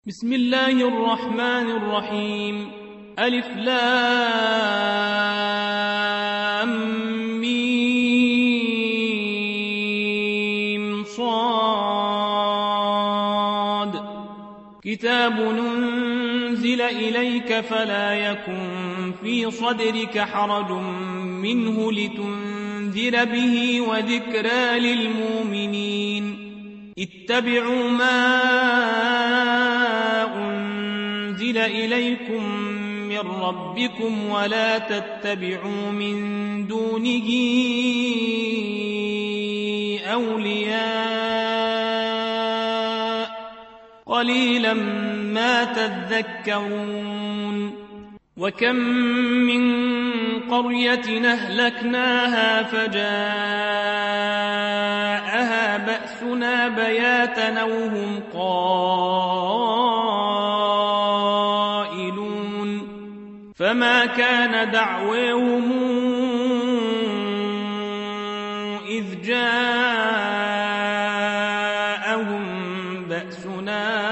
بسم الله الرحمن الرحيم. ألف لام ميم صاد. كتاب ننزل إليك فلا يكن في صدرك حرج منه لتنذر به وذكرى للمؤمنين. اتبعوا ما أنزل إليكم من ربكم ولا تتبعوا من دونه أولياء قليلا ما تذكرون. وكم من قرية أهلكناها فجاءها بأسنا بياتا أو هم قائلون. فما كان دعواهم إذ جاءهم بأسنا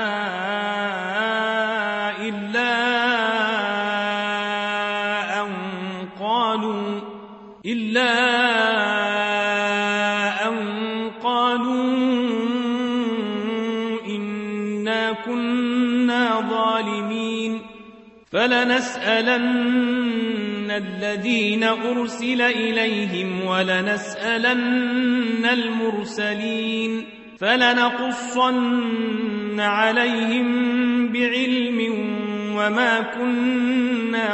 إلا أن قالوا إنا كنا ظالمين. فلنسألن الذين أرسل إليهم ولنسألن المرسلين. فلنقصن عليهم بعلم وما كنا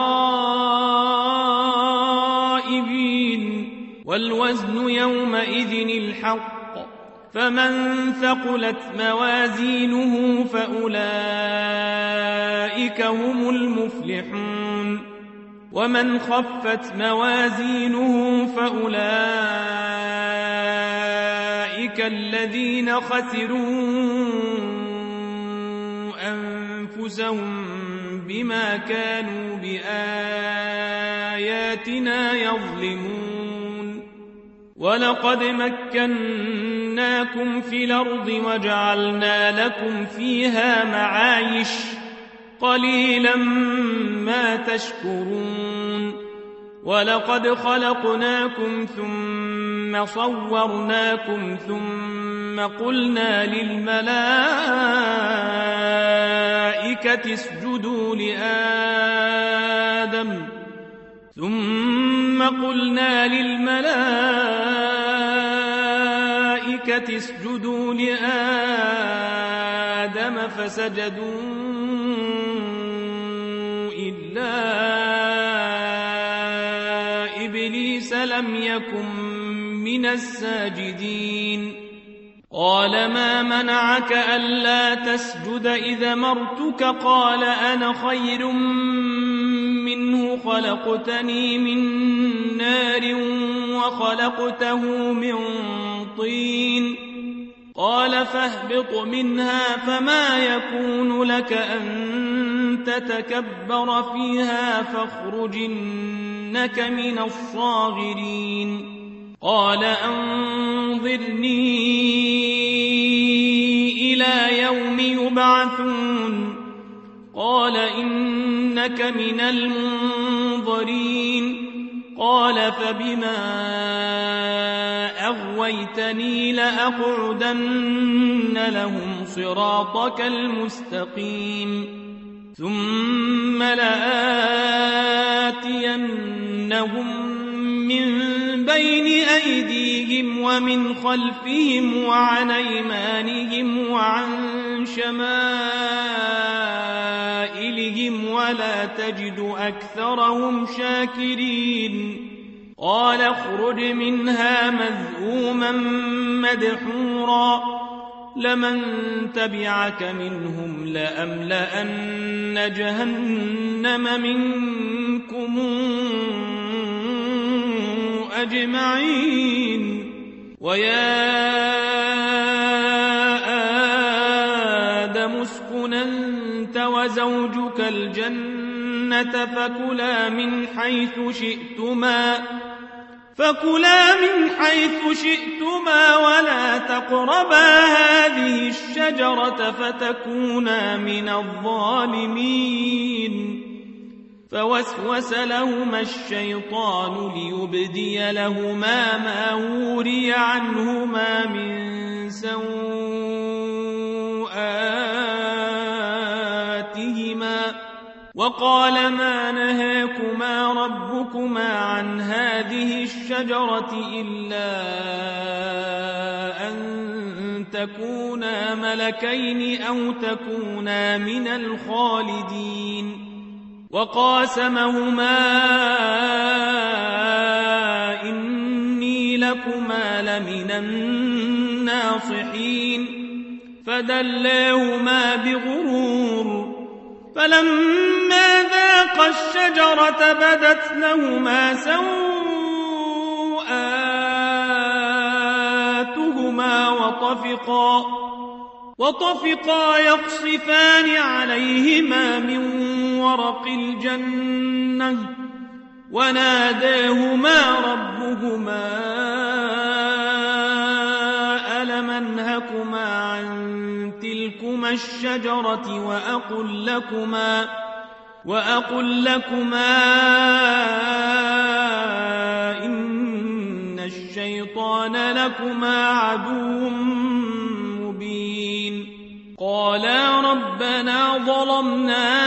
غائبين. والوزن يومئذ الحق. فمن ثقلت موازينه فأولئك هم المفلحون. ومن خفت موازينه فأولئك الذين خسروا أنفسهم بما كانوا بآياتنا يظلمون. ولقد مكناكم في الأرض وجعلنا لكم فيها معايش قليلا ما تشكرون. ولقد خلقناكم ثم صورناكم ثم قلنا للملائكة اسجدوا لآدم فسجدوا إلا إبليس لم يكن من الساجدين. قال ما منعك ألا تسجد إذا أمرتك؟ قال أنا خير منه خلقتني من نار وخلقته من طين. قال فاهبط منها فما يكون لك أن تتكبر فيها فاخرج إنك من الصاغرين. قال أنظرني إلى يوم يبعثون. قال إنك من المنظرين. قال فبما أغويتني لأقعدن لهم صراطك المستقيم ثم لآتينهم من بين أيديهم ومن خلفهم وعن أيمانهم وعن شمائلهم ولا تجد أكثرهم شاكرين. قال اخرج منها مذءوما مدحورا لمن تبعك منهم لأملأن جهنم منكم أجمعين. ويا آدم اسكن أنت وزوجك الجنة فكلا من حيث شئتما فكلا من حيث شئتما ولا تقربا هذه الشجرة فتكونا من الظالمين. فوسوس لهما الشيطان ليبدي لهما ما وري عنهما من سوآتهما وقال ما نهاكما ربكما عن هذه الشجرة إلا أن تكونا ملكين أو تكونا من الخالدين. وقاسمهما إني لكما لمن الناصحين فدلاهما بغرور فلما ذاقا الشجرة بدت لهما سوآتهما وطفقا يقصفان عليهما من ورق الجنة وناداهما ربهما ألم أنهكما عن تلكما الشجرة وأقل لكما إن الشيطان لكما عدو مبين. قالا ربنا ظلمنا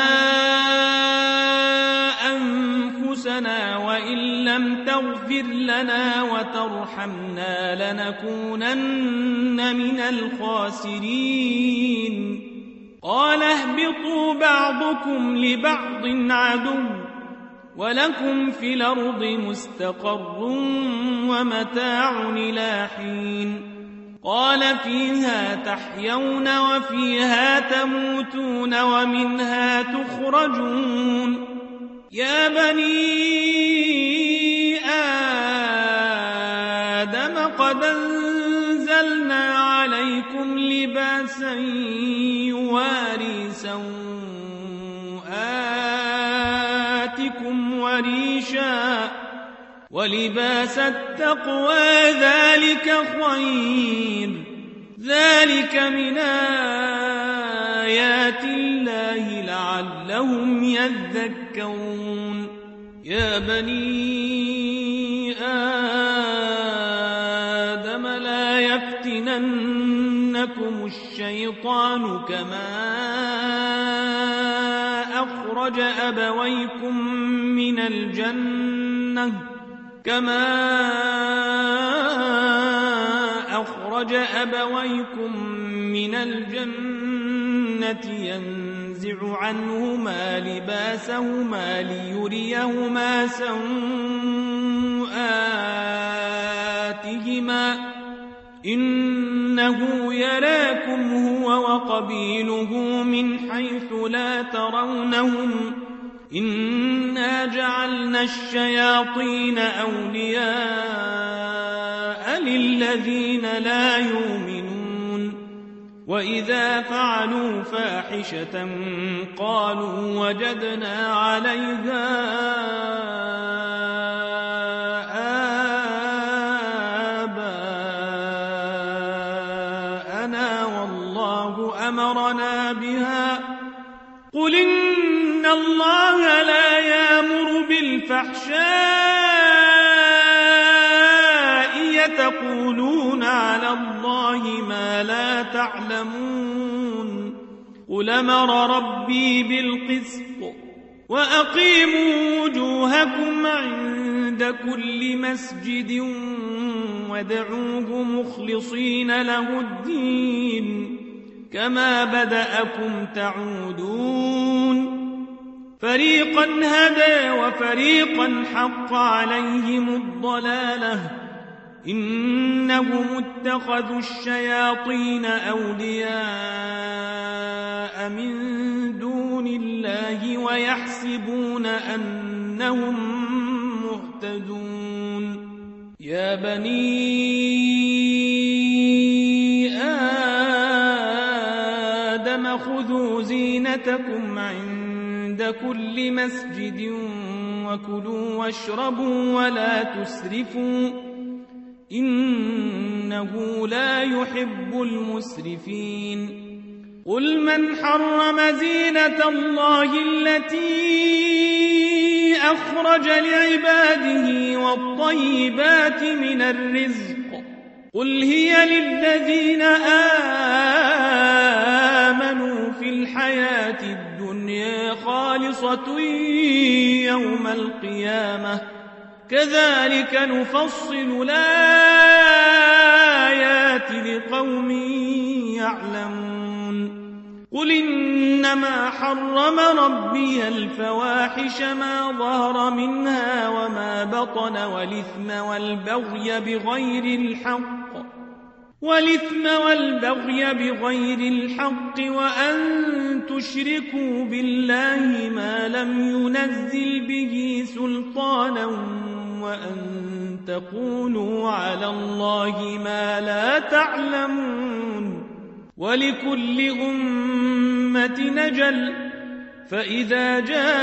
أنفسنا وإن لم تغفر لنا وترحمنا لنكونن من الخاسرين. قال اهبطوا بعضكم لبعض عدو ولكم في الأرض مستقر ومتاع إلى حين. قال فيها تحيون وفيها تموتون ومنها تخرجون. يا بني آدم قد أنزلنا عليكم لباسا يواري سوآتكم وريشا ولباس التقوى ذلك خير ذلك من آيات الله لعلهم يذكرون. يا بني آدم لا يفتننكم الشيطان كما أخرج أبويكم من الجنة ينزع عنهما لباسهما ليريهما سوآتهما إنه يراكم هو وقبيله من حيث لا ترونهم إنا جعلنا الشياطين أولياء للذين لا يؤمنون. وإذا فعلوا فاحشة قالوا وجدنا عليها آباءنا والله أمرنا بها. قل إن الله لا يأمر بالفحشاء يتقولون على الله ما لا تعلمون. قل أمر ربي بالقسط وأقيموا وجوهكم عند كل مسجد وادعوه مخلصين له الدين كما بدأكم تعودون. فريقا هدى وفريقا حق عليهم الضلالة إنهم اتخذوا الشياطين أولياء من دون الله ويحسبون أنهم مهتدون. يا بني آدم آدم خذوا زينتكم عند كل مسجد وكلوا واشربوا ولا تسرفوا إنه لا يحب المسرفين قل من حرم زينة الله التي أخرج لعباده والطيبات من الرزق قل هي للذين آمنوا في الحياة الدنيا خالصة يوم القيامة كذلك نفصل الآيات لقوم يعلمون قل إنما حرم ربي الفواحش ما ظهر منها وما بطن والإثم والبغي بغير الحق وأن تشركوا بالله ما لم ينزل به سلطانا وأن تقولوا على الله ما لا تعلمون ولكل أمة نجل فإذا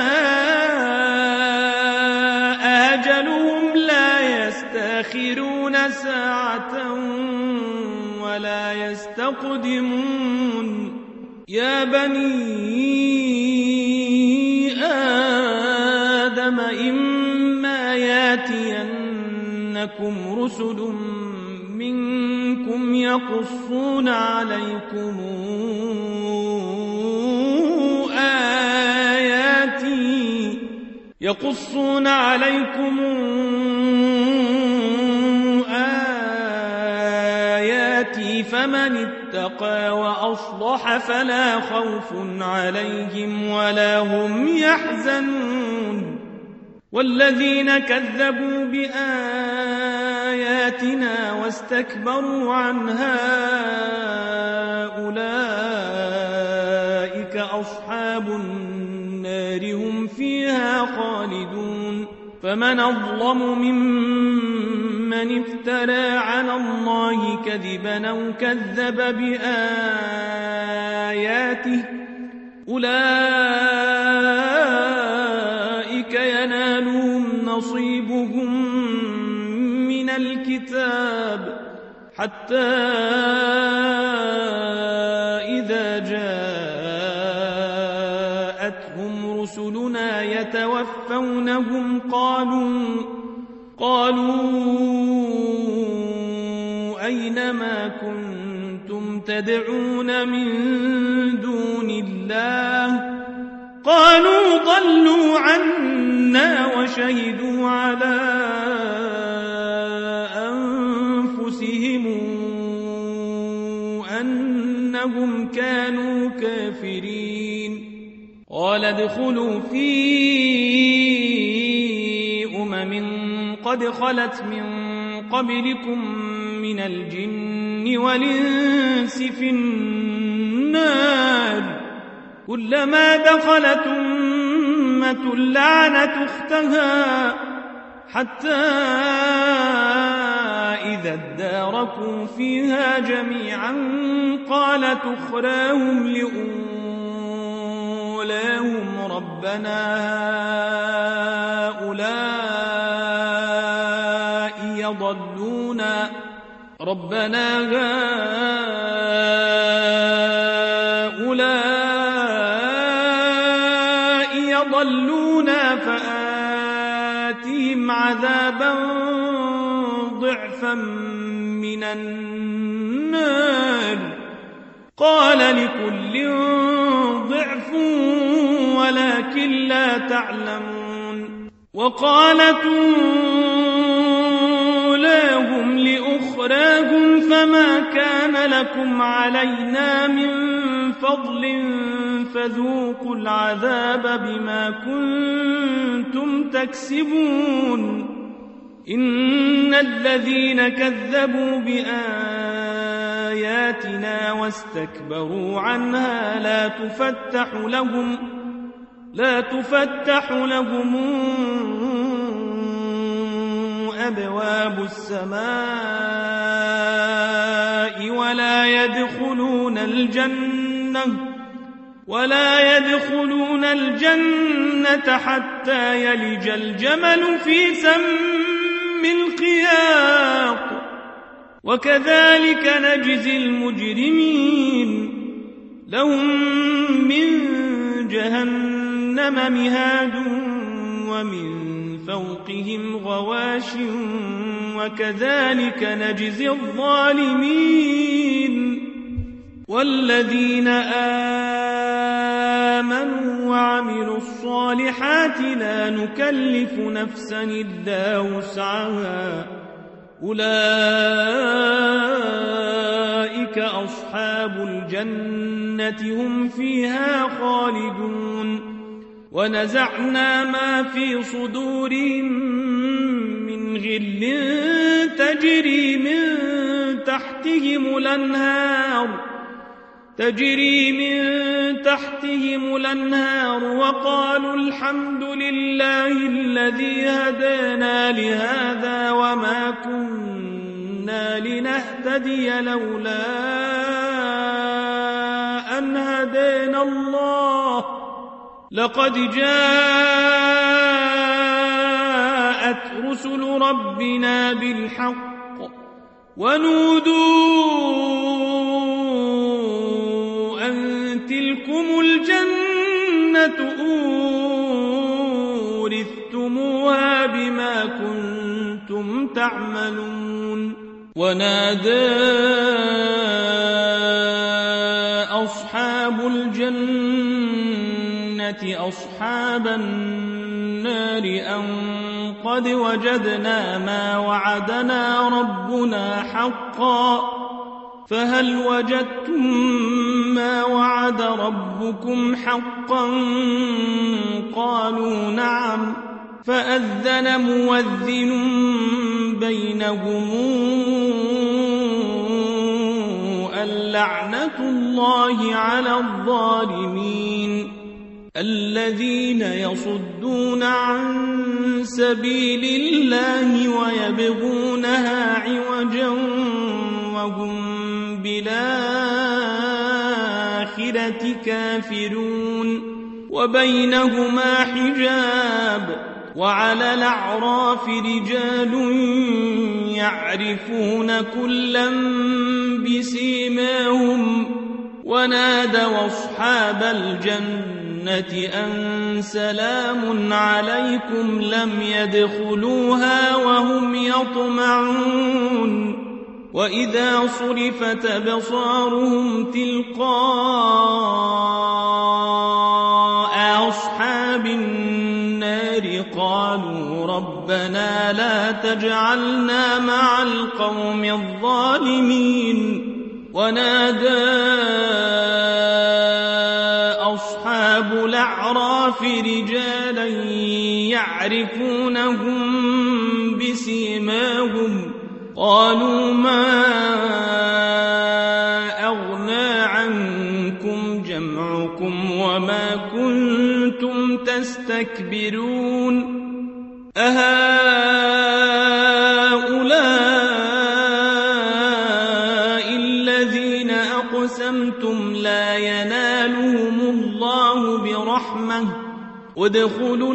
جاء أجلهم لا يستأخرون ساعة ولا يستقدمون يا بني آدم إما ياتينكم رسل منكم يقصون عليكم آياتي فمن اتقى وأصلح فلا خوف عليهم ولا هم يحزنون والذين كذبوا بآياتنا واستكبروا عنها أولئك أصحاب النار هم فيها خالدون فمن أظلم ممن افترى على الله كذبا أو كذب بآياته أولئك ينالهم نصيبهم من الكتاب حتى إذا جاءتهم رسلنا يتوفونهم قالوا أين ما كنتم تدعون من دون الله قالوا ضلوا عنا وشهدوا على أنفسهم أنهم كانوا كافرين قال ادخلوا في قد خلت من قبلكم من الجن والإنس في النار كلما دخلت أمة لعنت أختها حتى إذا اداركوا فيها جميعا قالت أخراهم لأولاهم ربنا هؤلاء يضلونا فآتهم عذابا ضعفا من النار قال لكل ضعف ولكن لا تعلمون وقالت أولاهم لأخراهم فما كان لكم علينا من فضل فذوقوا العذاب بما كنتم تكسبون إن الذين كذبوا بآياتنا واستكبروا عنها لا تفتح لهم أبواب السماء ولا يدخلون الجنة ولا يدخلون الجنة حتى يلج الجمل في سم الخياط وكذلك نجزي المجرمين لهم من جهنم مهاد ومن فوقهم غواش وكذلك نجزي الظالمين والذين آمنوا وعملوا الصالحات لا نكلف نفسا إلا وسعها أولئك أصحاب الجنة هم فيها خالدون ونزعنا ما في صدورهم من غل تجري من تحتهم الأنهار وقالوا الحمد لله الذي هدانا لهذا وما كنا لنهتدي لولا أن هدانا الله لقد جاءت رسل ربنا بالحق ونودوا أن تلكم الجنة أورثتموها بما كنتم تعملون ونادى أصحاب الجنة أصحاب النار أن قد وجدنا ما وعدنا ربنا حقا فهل وجدتم ما وعد ربكم حقا قالوا نعم فأذن مؤذن بينهم اللعنة الله على الظالمين الذين يصدون عن سبيل الله ويبغونها عوجا وهم بالآخرة كافرون وبينهما حجاب وعلى الأعراف رجال يعرفون كلا بسيماهم ونادوا أصحاب الجنة أن سلام عليكم لم يدخلوها وهم يطمعون وإذا صرفت أبصارهم تلقاء أصحاب النار قالوا ربنا لا تجعلنا مع القوم الظالمين ونادى أصحاب الأعراف رجالا يعرفونهم بسيماهم قالوا ما أغنى عنكم جمعكم وما كنتم تستكبرون أهؤلاء الذين أقسمتم لا ينالهم الله برحمة ادخلوا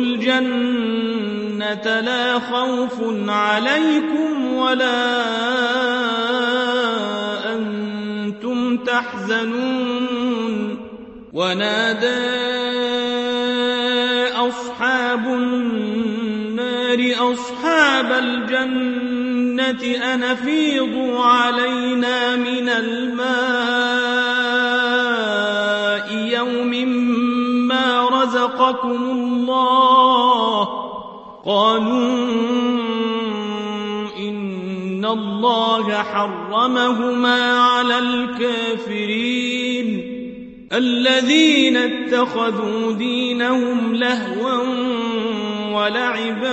الجنة لا خوف عليكم ولا أنتم تحزنون ونادى أصحاب النار أصحاب الجنة أن أفيضوا علينا من الماء يوم ما رزقكم الله قالوا إن الله حرمهما على الكافرين الذين اتخذوا دينهم لهوا ولعبا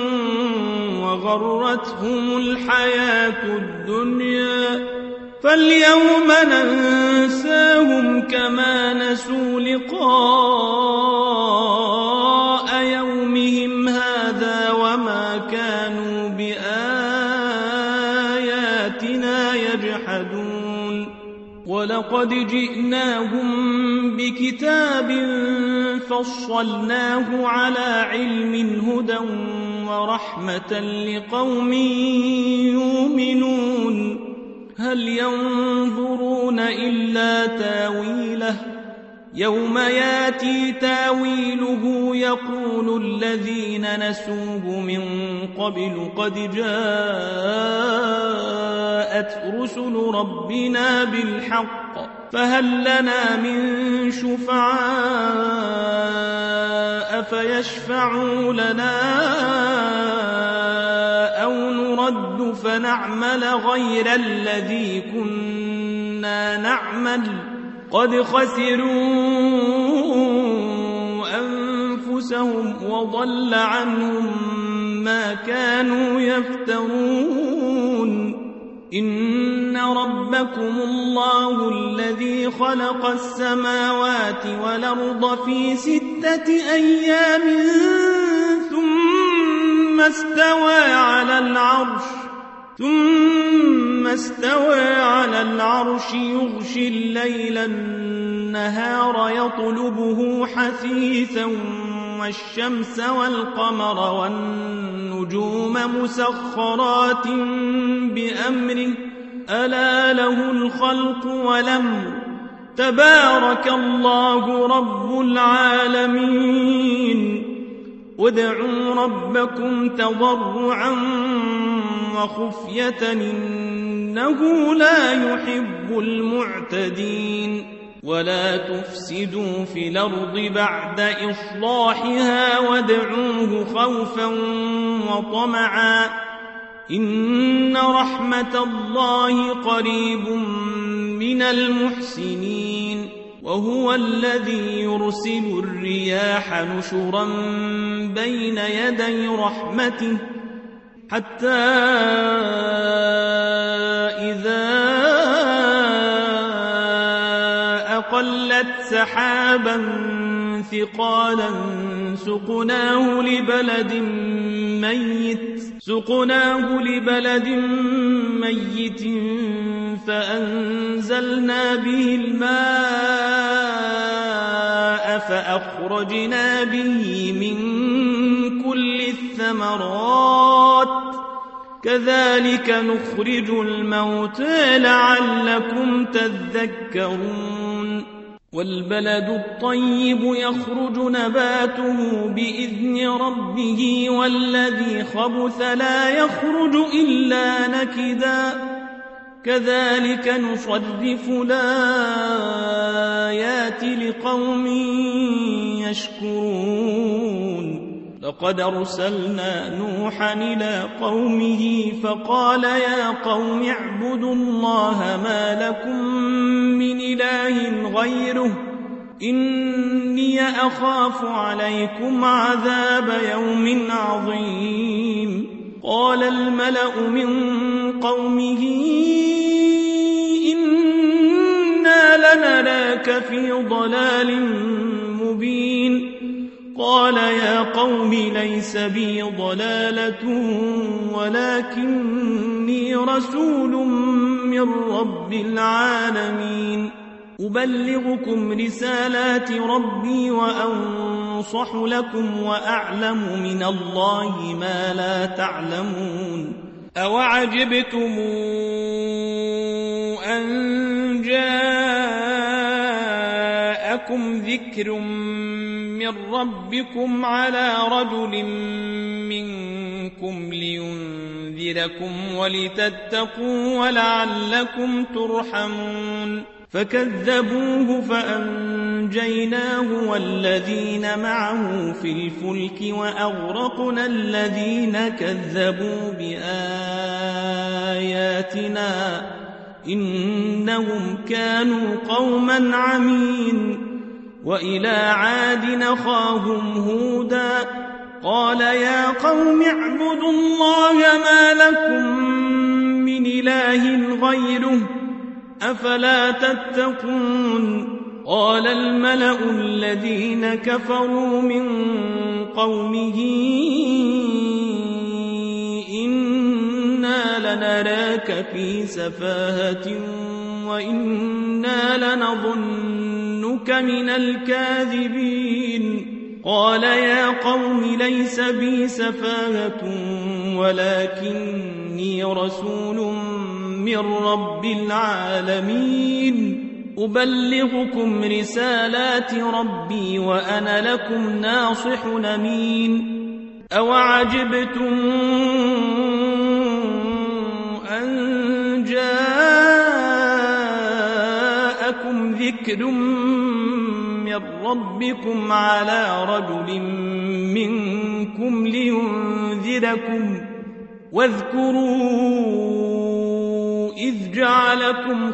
وغرتهم الحياة الدنيا فاليوم ننساهم كما نسوا لقاء يومهم هذا وما كانوا بآياتنا يجحدون ولقد جئناهم بكتاب فصلناه على علم هدى ورحمة لقوم يؤمنون هل ينظرون إلا تاويله يوم ياتي تاويله يقول الذين نسوه من قبل قد جاءت رسل ربنا بالحق فهل لنا من شفعاء فيشفعوا لنا أو نرد فنعمل غير الذي كنا نعمل قد خسروا أنفسهم وضل عنهم ما كانوا يفترون إن ربكم الله الذي خلق السماوات والأرض في 6 أيام ثم استوى على العرش يغشي الليل النهار يطلبه حثيثا والشمس والقمر والنجوم مسخرات بأمره ألا له الخلق والأمر تبارك الله رب العالمين ادعوا ربكم تضرعا وخفية إنه لا يحب المعتدين ولا تفسدوا في الأرض بعد إصلاحها وادعوه خوفا وطمعا إن رحمة الله قريب من المحسنين وهو الذي يرسل الرياح نشرا بين يدي رحمته حتى إذا أقلت سحابا ثقالا سقناه لبلد ميت فأنزلنا به الماء فأخرجنا به من كل الثمرات كذلك نخرج الموتى لعلكم تذكرون والبلد الطيب يخرج نباته بإذن ربه والذي خبث لا يخرج إلا نكدا كذلك نصرف الآيات لقوم يشكرون لقد أرسلنا نوحا إلى قومه فقال يا قوم اعبدوا الله ما لكم من إله غيره إني أخاف عليكم عذاب يوم عظيم قال الملأ من قومه إنا لنراك في ضلال مبين قال يا قوم ليس بي ضلالة ولكني رسول من رب العالمين أبلغكم رسالات ربي وأنصح لكم وأعلم من الله ما لا تعلمون أوعجبتم أن جاءكم ذكر من ربكم على رجل منكم لينذركم ولتتقوا ولعلكم ترحمون فكذبوه فأنجيناه والذين معه في الفلك وأغرقنا الذين كذبوا بآياتنا إنهم كانوا قوما عمين وإلى عاد أخاهم هودا قال يا قوم اعبدوا الله ما لكم من إله غيره أفلا تتقون قال الملأ الذين كفروا من قومه إنا لنراك في سفاهة وإنا لنظنك كنت من الكاذبين قال يا قوم ليس بي سفاهة ولكني رسول من رب العالمين أبلغكم رسالات ربي وأنا لكم ناصح أمين أوعجبتم أن جاءكم ذكر من ربكم على رجل منكم لينذركم واذكروا إذ جعلكم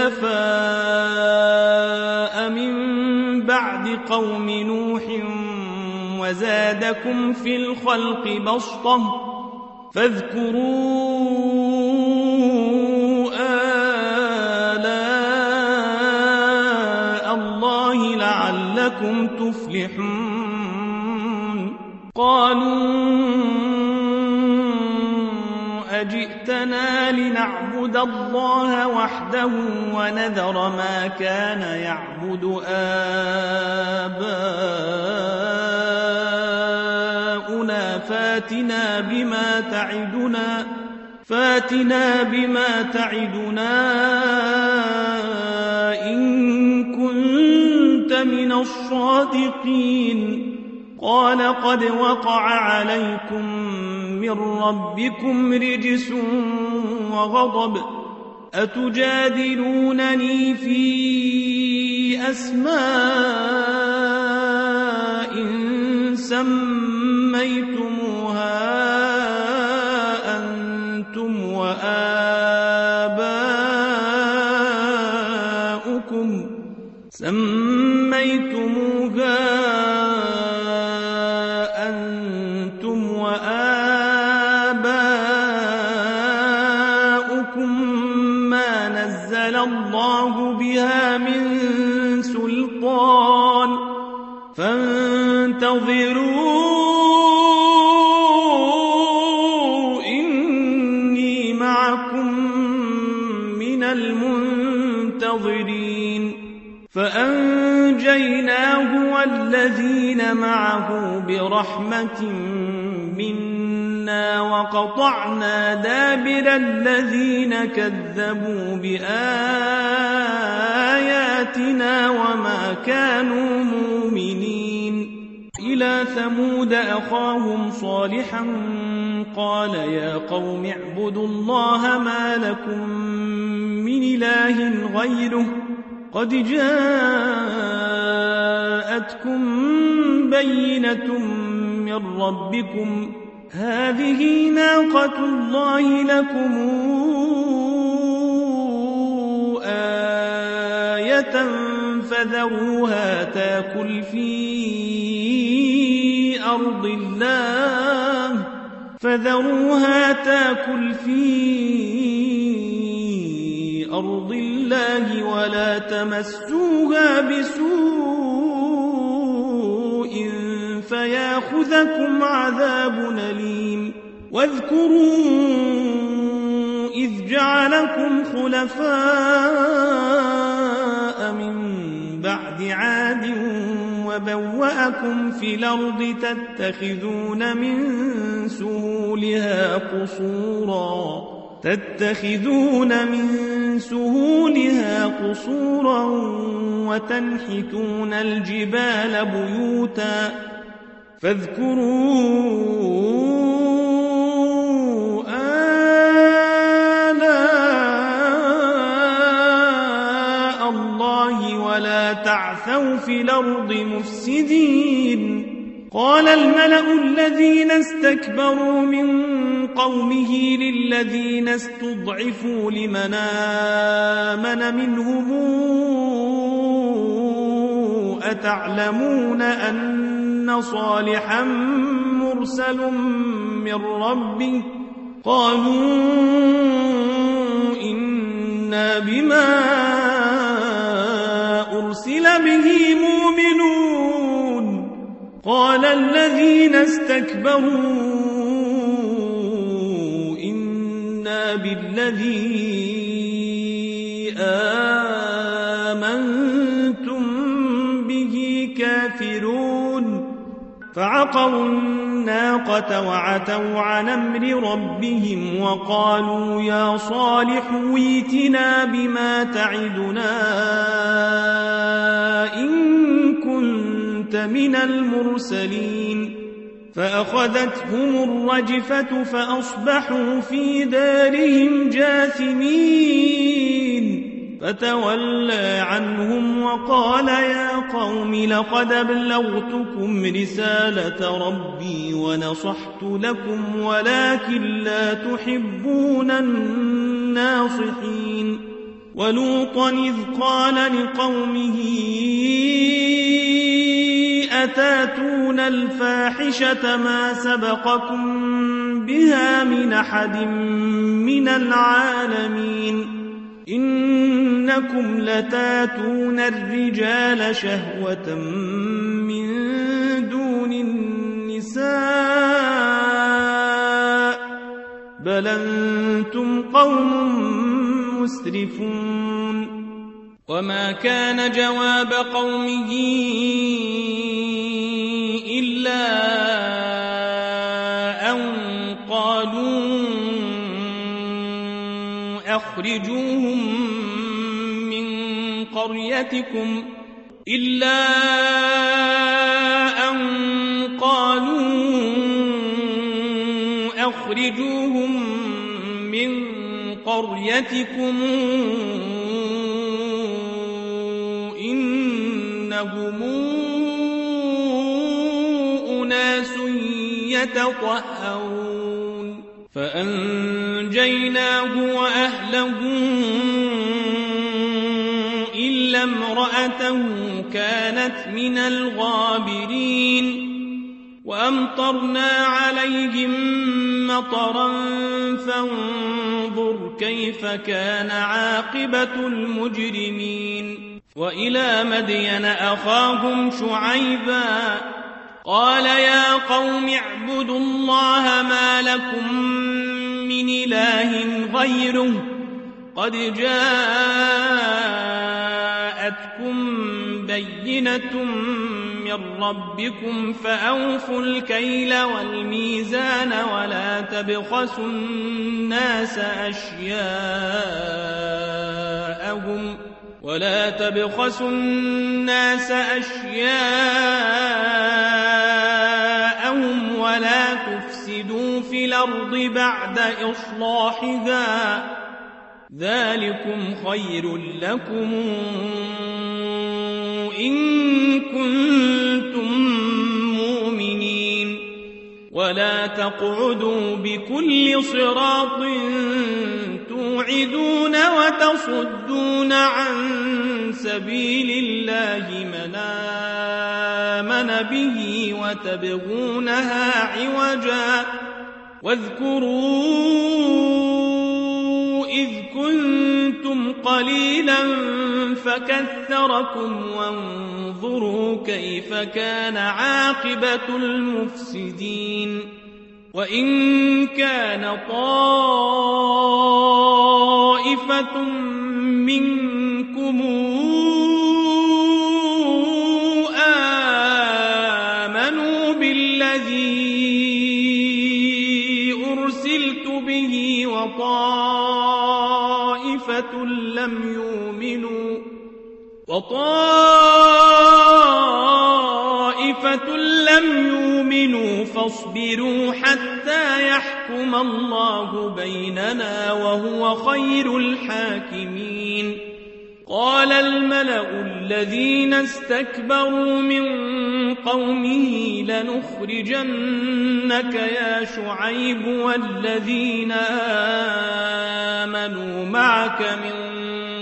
خلفاء من بعد قوم نوح وزادكم في الخلق بسطة فاذكروا آلاء الله لعلكم تفلحون قالوا أجئتنا لنعبد الله وحده ونذر ما كان يعبد آباؤنا فاتنا بما تعدنا إن كنت من الصادقين قال قد وقع عليكم من ربكم رجس وغضب أتجادلونني في أسماء سميتموها أنتم وآباؤكم ما نزل الله بها من سلطان فانتظروا إني معكم من المنتظرين فأنجيناه والذين معه برحمة منا وقطعنا دابر الذين كذبوا بآياتنا وما كانوا مؤمنين إلى ثمود أخاهم صالحا قال يا قوم اعبدوا الله ما لكم من إله غيره قد جاءتكم بينة من ربكم هذه ناقة الله لكم آية فذروها تاكل في أرض الله ولا تمسوها بسوء فياخذكم عذاب أليم واذكروا إذ جعلكم خلفاء من بعد عاد وبوأكم في الأرض تتخذون من سهولها قصورا وتنحتون الجبال بيوتا فاذكروا آلاء الله ولا تعثوا في الأرض مفسدين قال الملأ الذين استكبروا من قومه للذين استضعفوا لمن آمن منهم أتعلمون أن صالحا مرسل من ربه قالوا إنا بما أرسل به مؤمنون قال الذين استكبروا إنا بالذي آمنتم فعقروا الناقة وعتوا عن أمر ربهم وقالوا يا صالح ائتنا بما تعدنا إن كنت من المرسلين فأخذتهم الرجفة فأصبحوا في دارهم جاثمين فتولى عنهم وقال يا قوم لقد أبلغتكم رسالة ربي ونصحت لكم ولكن لا تحبون الناصحين ولوطا إذ قال لقومه أتاتون الفاحشة ما سبقكم بها من أحد من العالمين إنكم لتاتون الرجال شهوة من دون النساء بل أنتم قوم مسرفون وما كان جواب قومه إلا أن قالوا أخرجوهم من قريتكم إنهم أناس يتطهرون فأنجيناه وأهله إلا امرأته كانت من الغابرين وأمطرنا عليهم مطرا فانظر كيف كان عاقبة المجرمين وإلى مدين أخاهم شعيبا قال يا قوم اعبدوا الله ما لكم من إله غيره قد جاءتكم بينة من ربكم فأوفوا الكيل والميزان ولا تبخسوا الناس أشياءهم ولا تفسدوا في الأرض بعد إصلاحها ذلكم خير لكم إن كنتم مؤمنين ولا تقعدوا بكل صراط توعدون وتصدون عن سبيل الله من آمن به وتبغونها عوجا واذكروا إذ كنتم قليلا فكثركم وانظروا كيف كان عاقبة المفسدين وإن كان طائفة منكم آمنوا بالذي أرسلت به وطائفة لم يؤمنوا فاصبروا حتى يحكم الله بيننا وهو خير الحاكمين قال الملأ الذين استكبروا من قومه لنخرجنك يا شعيب والذين آمنوا معك من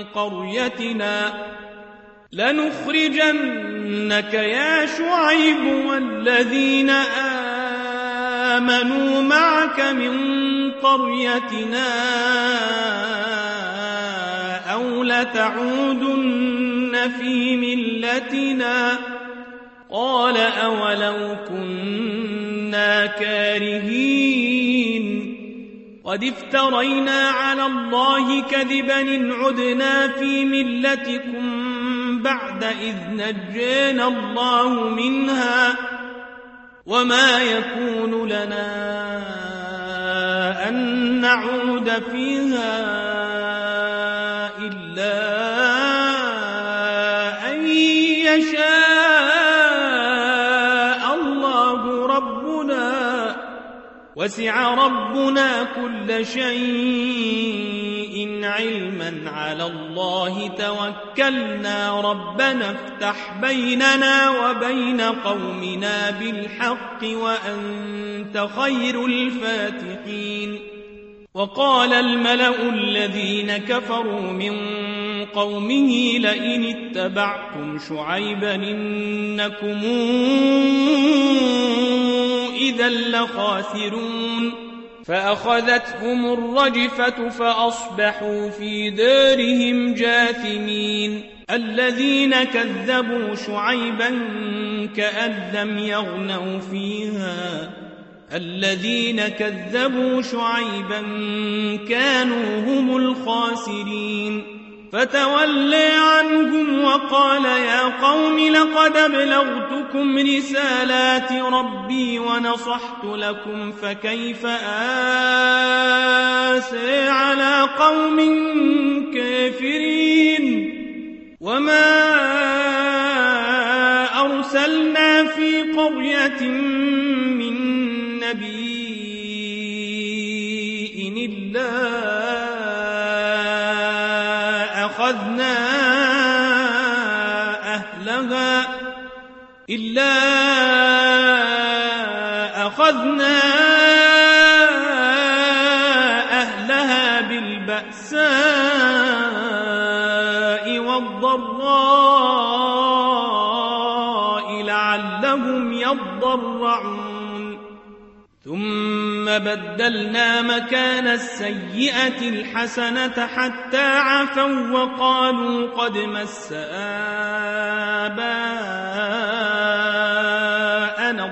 قريتنا أو لتعودن في ملتنا قال أولو كنا كارهين قد افترينا على الله كذبا إن عدنا في ملتكم بعد إذ نجينا الله منها وما يكون لنا أن نعود فيها إلا أن يشاء الله ربنا وسع ربنا كل شيء علما على الله توكلنا ربنا افتح بيننا وبين قومنا بالحق وأنت خير الفاتحين وقال الملأ الذين كفروا من قومه لئن اتبعتم شعيبا إنكم إذا لخاسرون فأخذتهم الرجفة فأصبحوا في دارهم جاثمين الذين كذبوا شعيبا كأن لم يغنوا فيها الذين كذبوا شعيبا كانوا هم الخاسرين فتولى عنهم وقال يا قوم لقد أبلغتكم رسالات ربي ونصحت لكم فكيف آسى على قوم كافرين وما أرسلنا في قرية من نبي إلا أخذنا أهلها بالبأساء والضراء لعلهم يضرعون ثم بدلنا مكان السيئة الحسنة حتى عفوا وقالوا قد مس آباءنا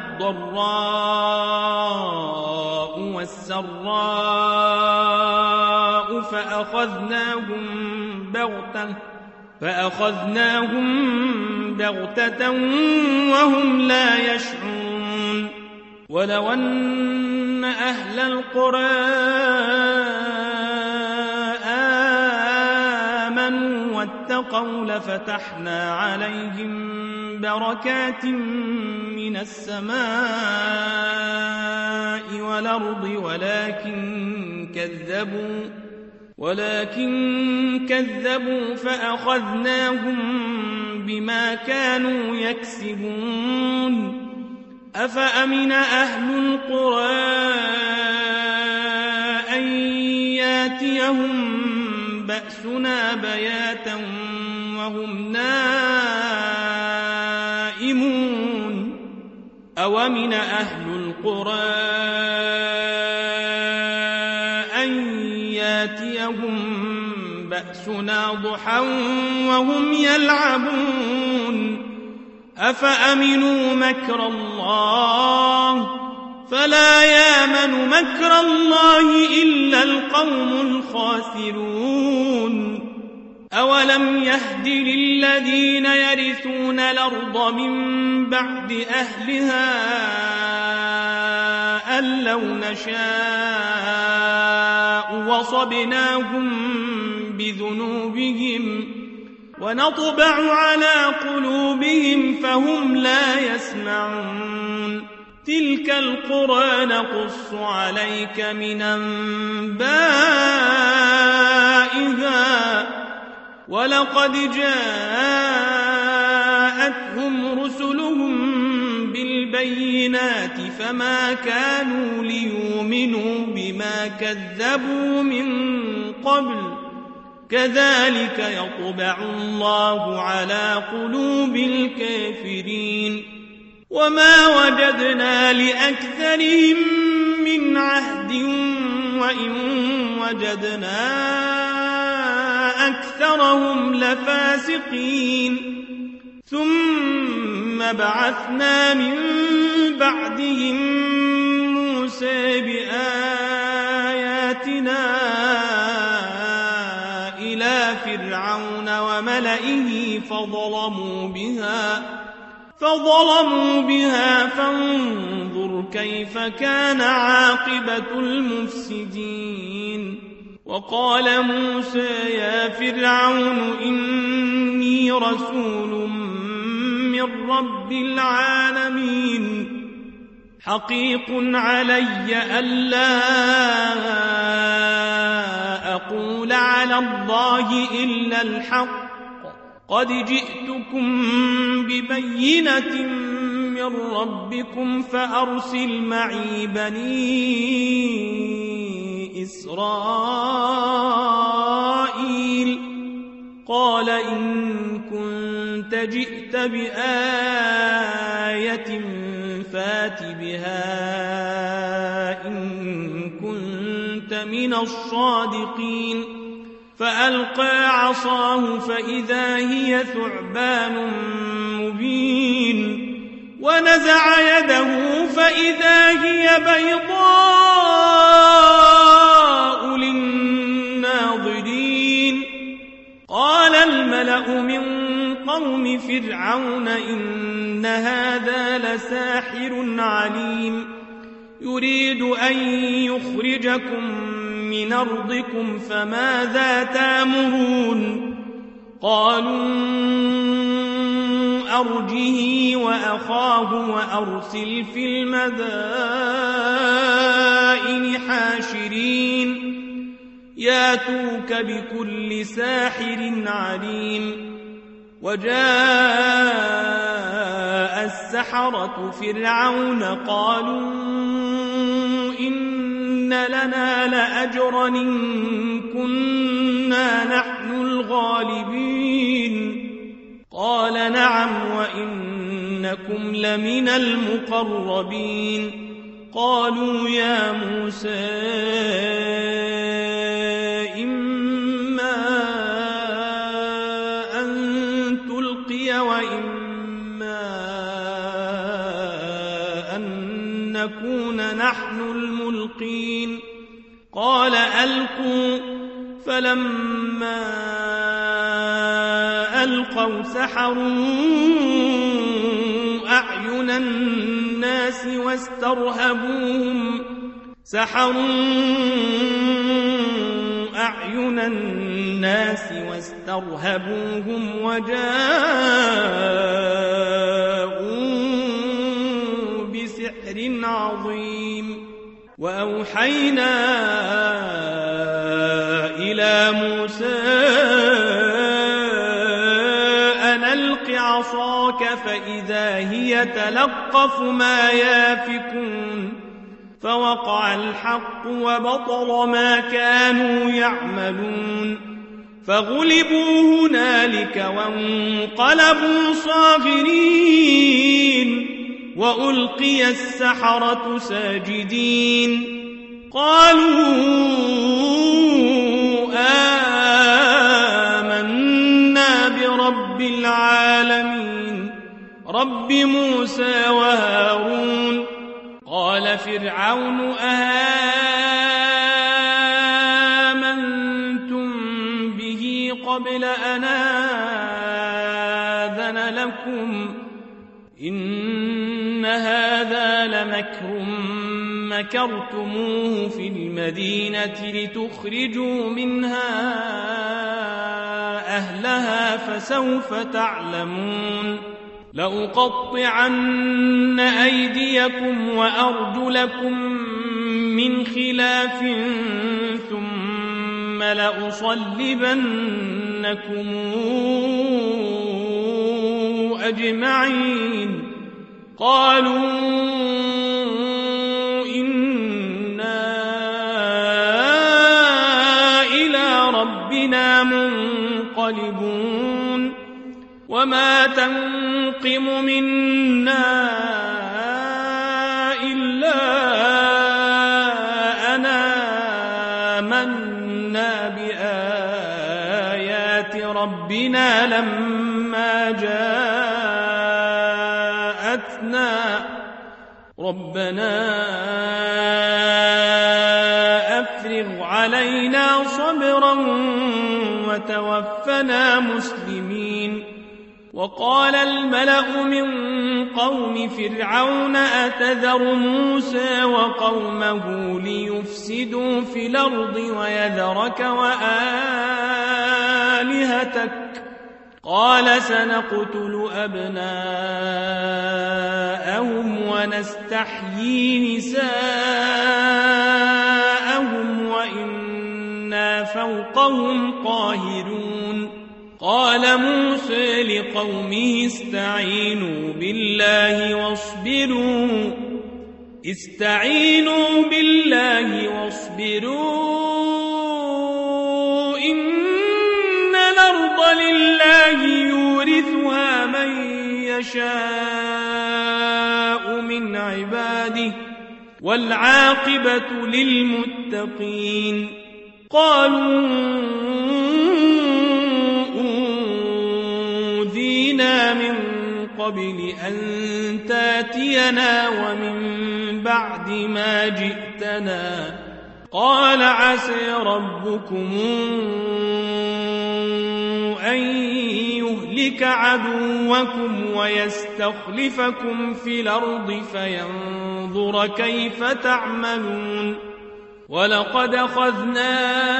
الضراء والسراء فأخذناهم بغتة وهم لا يشعرون ولو أن أهل القرى آمنوا واتقوا لفتحنا عليهم بركات من السماء والأرض ولكن كذبوا فأخذناهم بما كانوا يكسبون أفأمن أهل القرى أن ياتيهم بأسنا بياتا وهم نائمون أومن أهل القرى أن ياتيهم بأسنا ضحى وهم يلعبون أفأمنوا مكر الله فلا يامن مكر الله إلا القوم الخاسرون أولم يهد للذين يرثون الأرض من بعد أهلها أن لو نشاء وصبناهم بذنوبهم ونطبع على قلوبهم فهم لا يسمعون تلك القرى نقص عليك من أنبائها ولقد جاءتهم رسلهم بالبينات فما كانوا ليؤمنوا بما كذبوا من قبل كذلك يطبع الله على قلوب الكافرين وما وجدنا لأكثرهم من عهد وإن وجدنا أكثرهم لفاسقين ثم بعثنا من بعدهم موسى بآياتنا إلى فرعون وملئه فظلموا بها فانظر كيف كان عاقبة المفسدين. وقال موسى يا فرعون إني رسول من رب العالمين حقيق علي ألا أقول على الله إلا الحق قد جئتكم ببينة من ربكم فأرسل معي بني إسرائيل. قال إن كنت جئت بآية فات بها إن كنت من الصادقين. فألقى عصاه فإذا هي ثعبان مبين ونزع يده فإذا هي بيضاء للناظرين. قال الملأ من قوم فرعون إن هذا لساحر عليم يريد أن يخرجكم من أرضكم فماذا تأمرون؟ قالوا أرجه وأخاه وأرسل في المدائن حاشرين ياتوك بكل ساحر عليم. وجاء السحرة فرعون قالوا إن لنا لأجرا إن كنا نحن الغالبين. قال نعم وإنكم لمن المقربين. قالوا يا موسى إما أن تلقي وإما أن نكون نحن الملقين. قال ألقوا. فلما ألقوا سحروا أعين الناس واسترهبوهم وجاءوا بسحر عظيم. وأوحينا إلى موسى أن ألق عصاك فإذا هي تلقف ما يافكون. فوقع الحق وبطل ما كانوا يعملون. فغلبوا هنالك وانقلبوا صاغرين وألقي السحرة ساجدين. قالوا آمنا برب العالمين رب موسى وهارون. قال فرعون آمنتم به قبل أن آذن لكم إن هذا لمكر مكرتموه في المدينة لتخرجوا منها أهلها فسوف تعلمون. لأقطعن أيديكم وأرجلكم من خلاف ثم لأصلبنكم أجمعين. قالوا إنا إلى ربنا منقلبون. وما تنقم منا إلا أن آمنا بآيات ربنا لما جاءتنا ربنا أفرغ علينا صبرا وتوفنا مسلمين. وقال الملأ من قوم فرعون أتذر موسى وقومه ليفسدوا في الأرض ويذرك وآلهتك قال سنقتل أبناءهم ونستحيي نساءهم وإنا فوقهم قاهرون قال موسى لقومه استعينوا بالله واصبروا إن الأرض لله يورثها من يشاء من عباده والعاقبة للمتقين قالوا أوذينا من قبل أن تاتينا ومن بعد ما جئتنا قال عسى ربكم أن يهلك عدوكم ويستخلفكم في الأرض فينظر كيف تعملون ولقد أخذنا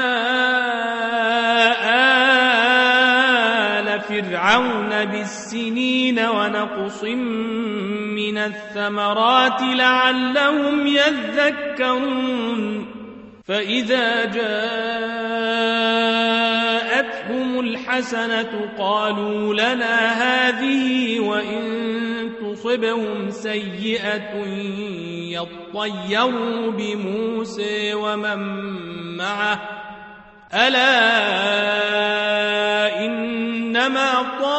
آل فرعون بالسنين ونقص من الثمرات لعلهم يذكرون فإذا جاءتهم الحسنة قالوا لنا هذه وإن تصبهم سيئة يطيروا بموسى ومن معه ألا إنما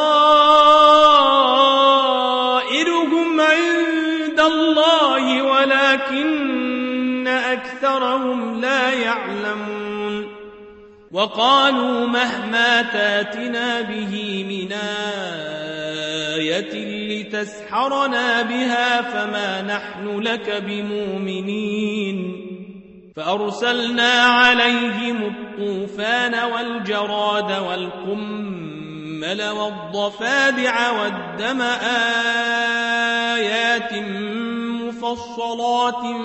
طائرهم عند الله ولكن أكثرهم لا يعلمون وقالوا مهما تاتنا به من آية لتسحرنا بها فما نحن لك بمؤمنين فأرسلنا عليهم الطوفان والجراد والقمل والضفادع والدم آيات مفصلات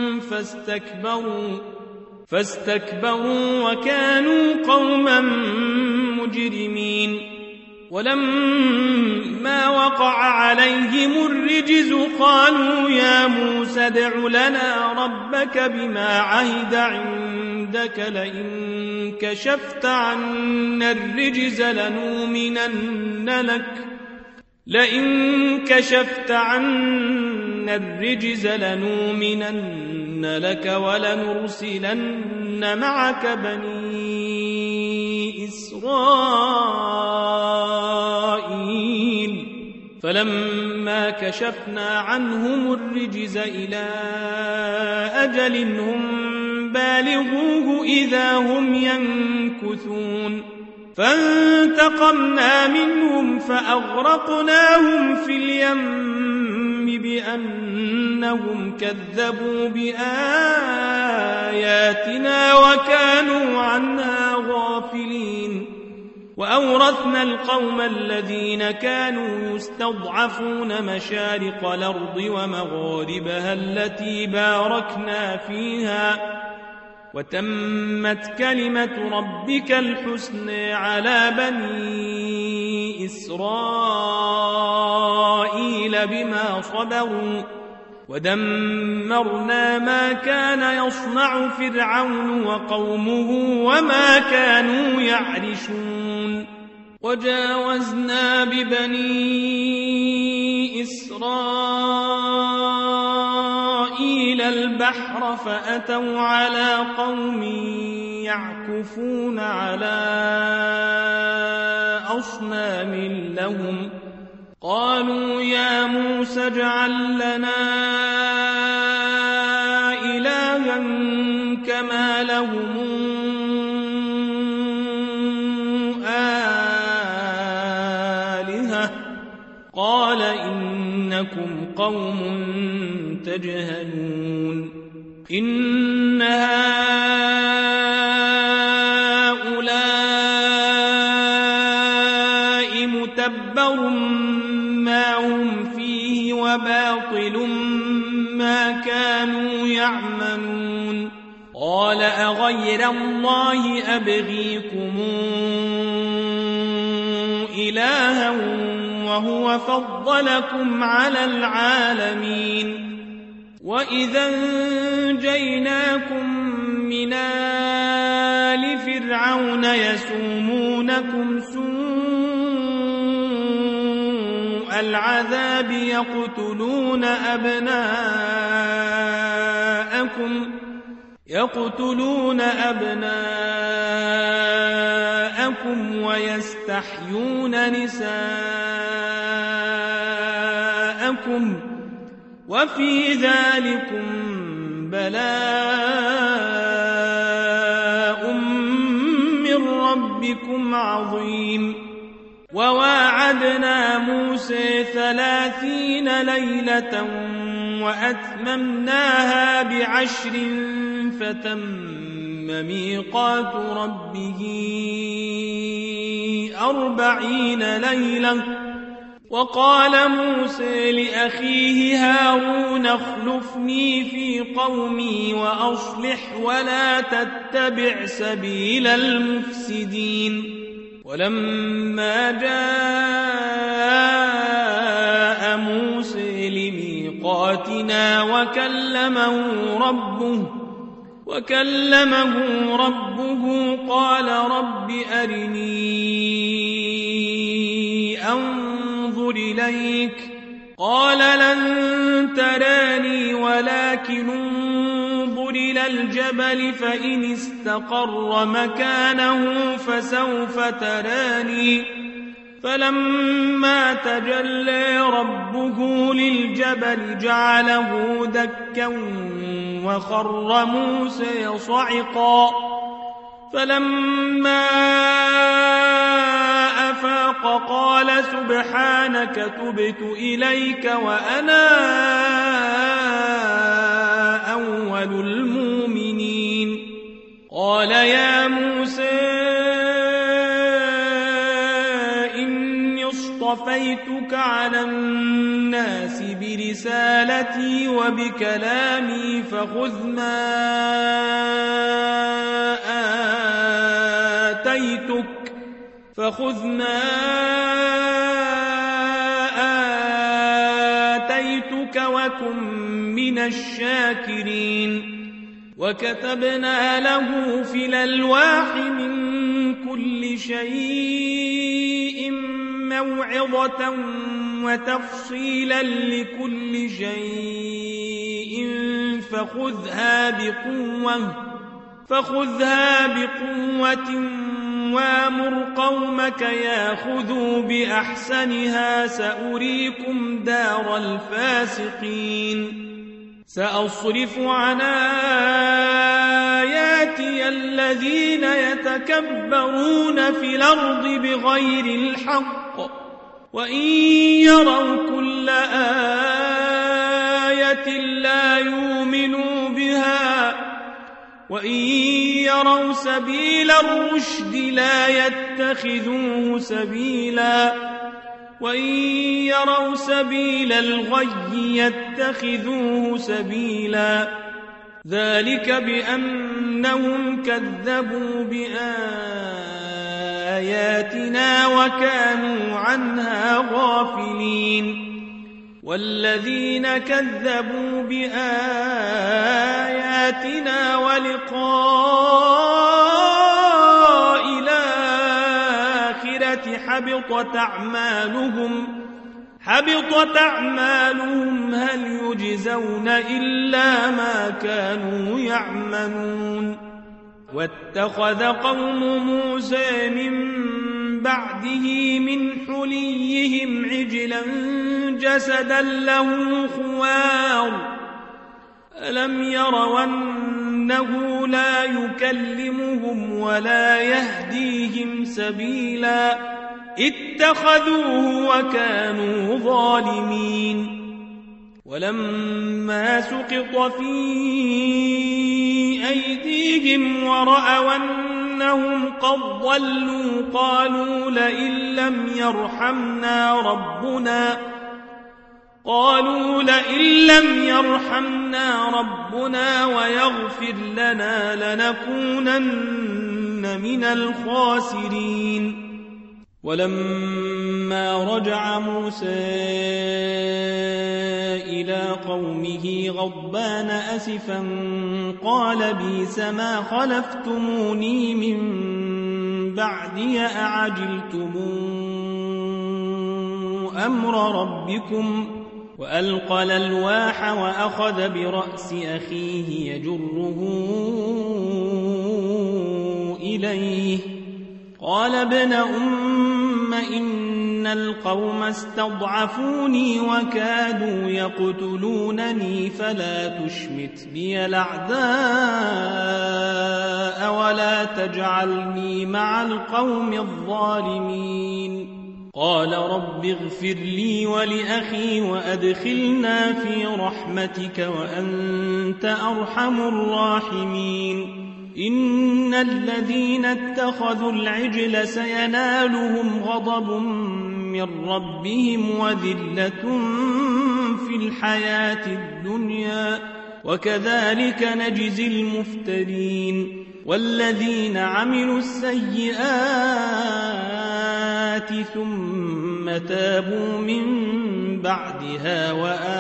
فاستكبروا وكانوا قوما مجرمين ولما وقع عليهم الرجز قالوا يا موسى ادع لنا ربك بما عهد عندك لئن كشفت عنا الرجز لنؤمنن لك ولنرسلن معك بني إسرائيل فلما كشفنا عنهم الرجز إلى أجل هم بالغوه إذا هم ينكثون فانتقمنا منهم فأغرقناهم في اليم بأنهم كذبوا بآياتنا وكانوا عنها غافلين وأورثنا القوم الذين كانوا يستضعفون مشارق الأرض ومغاربها التي باركنا فيها وتمت كلمة ربك الحسنى على بني إسرائيل بما صبروا ودمرنا ما كان يصنع فرعون وقومه وما كانوا يعرشون وجاوزنا ببني إسرائيل البحر فأتوا على قوم يعكفون على أصنام لهم قالوا يا موسى اجعل لنا إلها كما لهم آلهة قال إنكم قوم تجهلون إن هؤلاء متبر ما كانوا يعملون قال أغير الله أبغيكم إلها وهو فضلكم على العالمين وإذا أنجيناكم من آل فرعون يسومونكم سوء العذاب يقتلون أبناءكم ويستحيون نساءكم وفي ذلكم بلاء من ربكم عظيم وواعدنا موسى 30 ليلة وأتممناها ب10 فتم ميقات ربه 40 ليلة وقال موسى لأخيه هارون اخلفني في قومي وأصلح ولا تتبع سبيل المفسدين ولما جاء موسى لميقاتنا وكلمه ربه قال رب أرني أنظر إليك قال لن تراني ولكن انظر إلى الجبل فإن استقر مكانه فسوف تراني فلما تجلى ربه للجبل جعله دكا وخر موسى صعقا فلما أفاق قال سبحانك تبت إليك وأنا أول المؤمنين قال يا موسى إني اصطفيتك على الناس برسالتي وبكلامي فخذ ما آتيتك وكن من الشاكرين وكتبنا له في الألواح من كل شيء موعظة وتفصيلا لكل شيء فخذها بقوة وامر قومك ياخذوا بأحسنها سأريكم دار الفاسقين سأصرف عن آياتي الذين يتكبرون في الأرض بغير الحق وإن يروا كل آية لا يؤمنوا بها وإن يروا سبيل الرشد لا يتخذوه سبيلا وإن يروا سبيل الغي يتخذوه سبيلا ذلك بأنهم كذبوا بآياتنا وكانوا عنها غافلين والذين كذبوا بآياتنا ولقاء الآخرة حبطت أعمالهم هل يجزون إلا ما كانوا يعملون واتخذ قوم موسى من بعده من حليهم عجلا جسدا له خوار ألم يروا أنه لا يكلمهم ولا يهديهم سبيلا اتخذوه وكانوا ظالمين ولما سقط في أيديهم ورأوا أنهم قد ضلوا قالوا قالوا لئن لم يرحمنا ربنا ويغفر لنا لنكونن من الخاسرين. ولما رجع موسى إلى قومه غضبان أسفا قال بئس ما خلفتموني من بعدي أعجلتم أمر ربكم. وألقى الألواح وأخذ برأس أخيه يجره إليه قال ابن أم إن القوم استضعفوني وكادوا يقتلونني فلا تشمت بي الأعداء ولا تجعلني مع القوم الظالمين. قال رب اغفر لي ولأخي وأدخلنا في رحمتك وأنت أرحم الراحمين. إن الذين اتخذوا العجل سينالهم غضب من ربهم وذلة في الحياة الدنيا وكذلك نجزي المفترين. والذين عملوا السيئات ثم تابوا من بعدها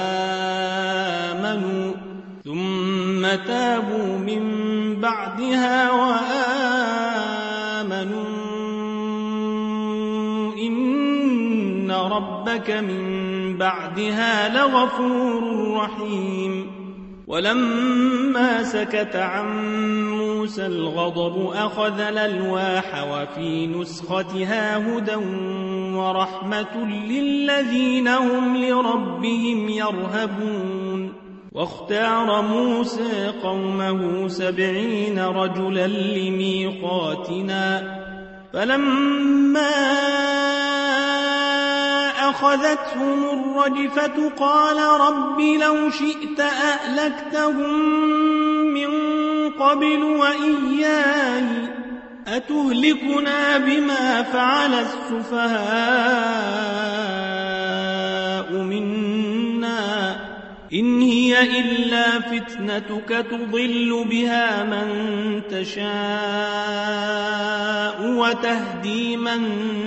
وآمنوا إن ربك من بعدها لغفور رحيم. ولما سكت عن موسى الغضب أخذ الألواح وفي نسختها هدى ورحمة للذين هم لربهم يرهبون. واختار موسى قومه 70 رجلا لميقاتنا فلما أخذتهم الرجفة قال رب لو شئت أهلكتهم من قبل وإياي أتهلكنا بما فعل السفهاء منا إن هي إلا فتنتك تضل بها من تشاء وتهدي من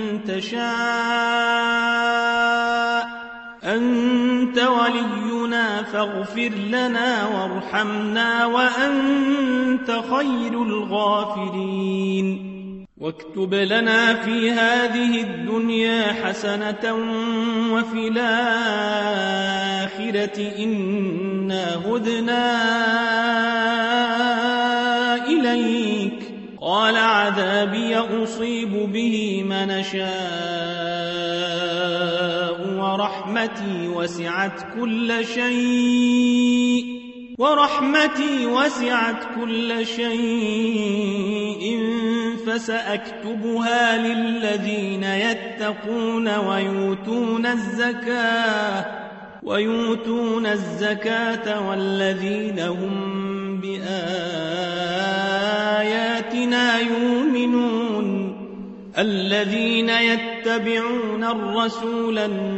تشاء أنت ولينا فاغفر لنا وارحمنا وأنت خير الغافرين. واكتب لنا في هذه الدنيا حسنة وفي الآخرة إنا هدنا إليك. قال عذابي أصيب به من أشاء ورحمتي وسعت كل شيء فسأكتبها للذين يتقون ويؤتون الزكاة والذين هم بآياتنا يؤمنون. الذين يتبعون الرسول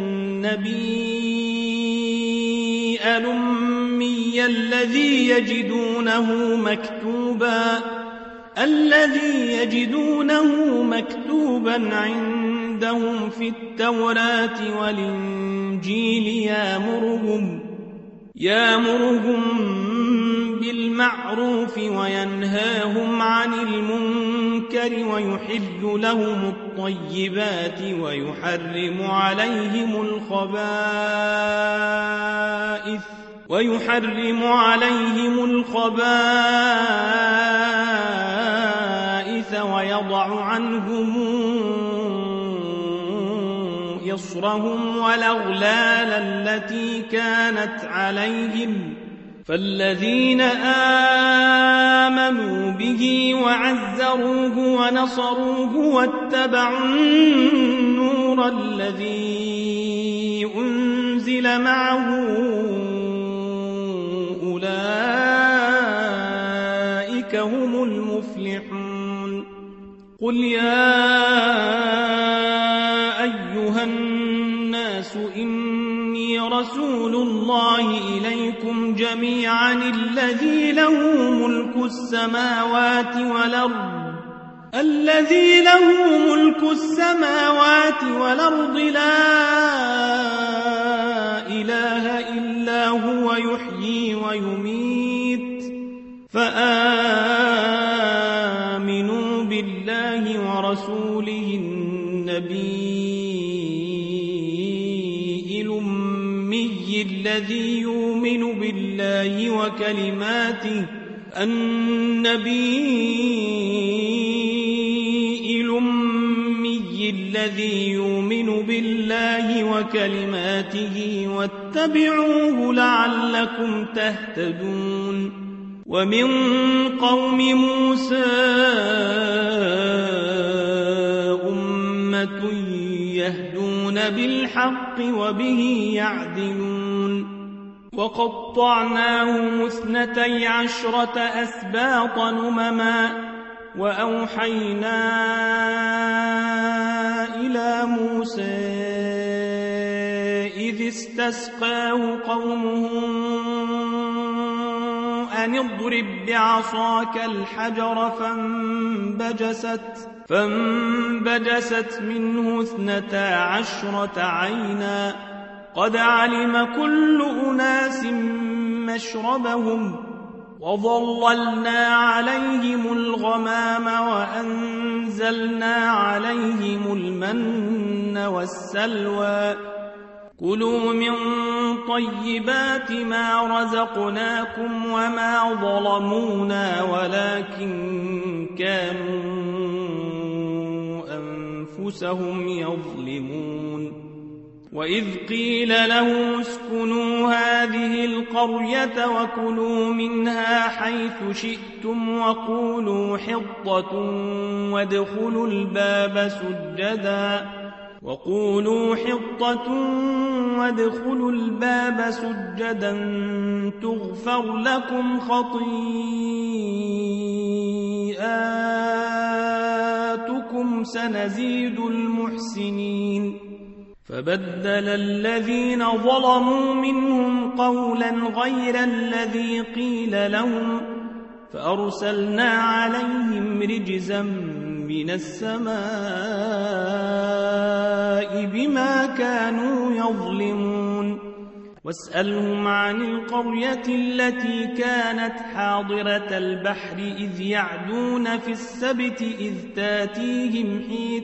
النبي الأمي الذي يجدونه مكتوبا عندهم في التوراة والإنجيل يأمرهم بالمعروف وينهاهم عن المنكر ويحل لهم الطيبات ويحرم عليهم الخبائث ويضع عنهم إصرهم والأغلال التي كانت عليهم. فالذين آمنوا به وعزروه ونصروه واتبعوا النور الذي أنزل معه أولئك هم المفلحون. قل يا أيها الناس إني ورسول الله إليكم جميعا الذي له ملك السماوات والأرض لا إله إلا هو يحيي ويميت فآمنوا بالله ورسوله النبي الأمي الذي يؤمن بالله وكلماته واتبعوه لعلكم تهتدون ومن قوم موسى أمة يهدون بالحق وبه يعدلون وقطعناهم 12 أسباطا أمما وأوحينا إلى موسى إذ استسقاه قومه أن اضرب بعصاك الحجر فانبجست منه 12 عينا قد علم كل أناس مشربهم وظللنا عليهم الغمام وأنزلنا عليهم المن والسلوى كلوا من طيبات ما رزقناكم وما ظلمونا ولكن كانوا أنفسهم يظلمون وإذ قيل له اسكنوا هذه القرية وكلوا منها حيث شئتم وقولوا حطة وادخلوا الباب سجدا تغفر لكم خطيئاتكم سنزيد المحسنين فبدل الذين ظلموا منهم قولا غير الذي قيل لهم فأرسلنا عليهم رجزا من السماء بما كانوا يظلمون واسألهم عن القرية التي كانت حاضرة البحر إذ يعدون في السبت إذ تاتيهم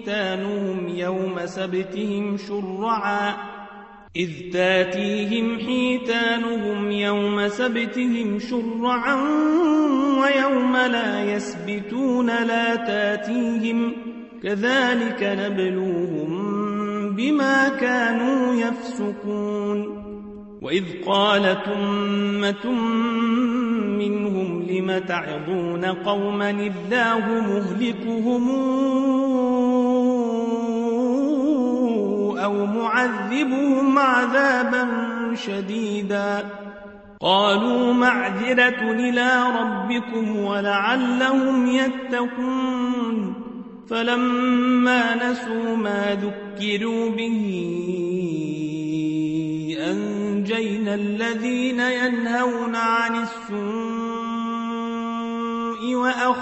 حيتانهم يوم سبتهم شرعا ويوم لا يسبتون لا تاتيهم كذلك نبلوهم بما كانوا يفسقون وإذ قالت أمة منهم لم تعظون قوما الله مهلكهم أو معذبهم عذابا شديدا قالوا معذرة إلى ربكم ولعلهم يتقون فلما نسوا ما ذكروا به أنجينا الذين ينهون عن السوء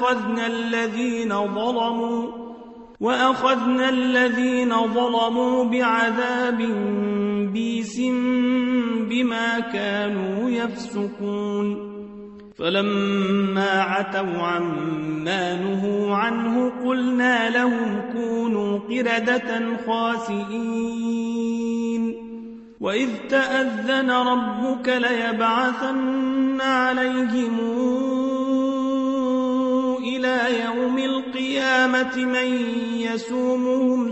وأخذنا الذين ظلموا بعذاب بئيس بما كانوا يفسقون فلما عتوا عما نهوا عنه قلنا لهم كونوا قردة خاسئين وإذ تأذن ربك ليبعثن عليهم إلى يوم القيامة من يسومهم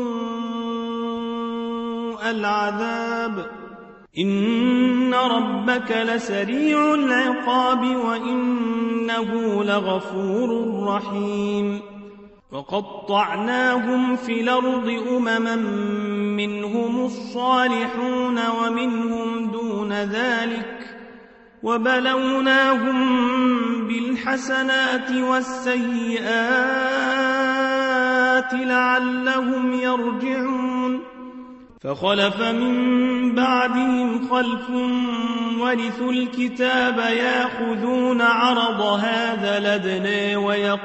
سوء العذاب إن ربك لسريع العقاب وإنه لغفور رحيم وقطعناهم في الأرض أمما منهم الصالحون ومنهم دون ذلك وبلوناهم بالحسنات والسيئات لعلهم يرجعون فخلف من بعدهم خلف ورثوا الكتاب يأخذون عرض هذا الأدنى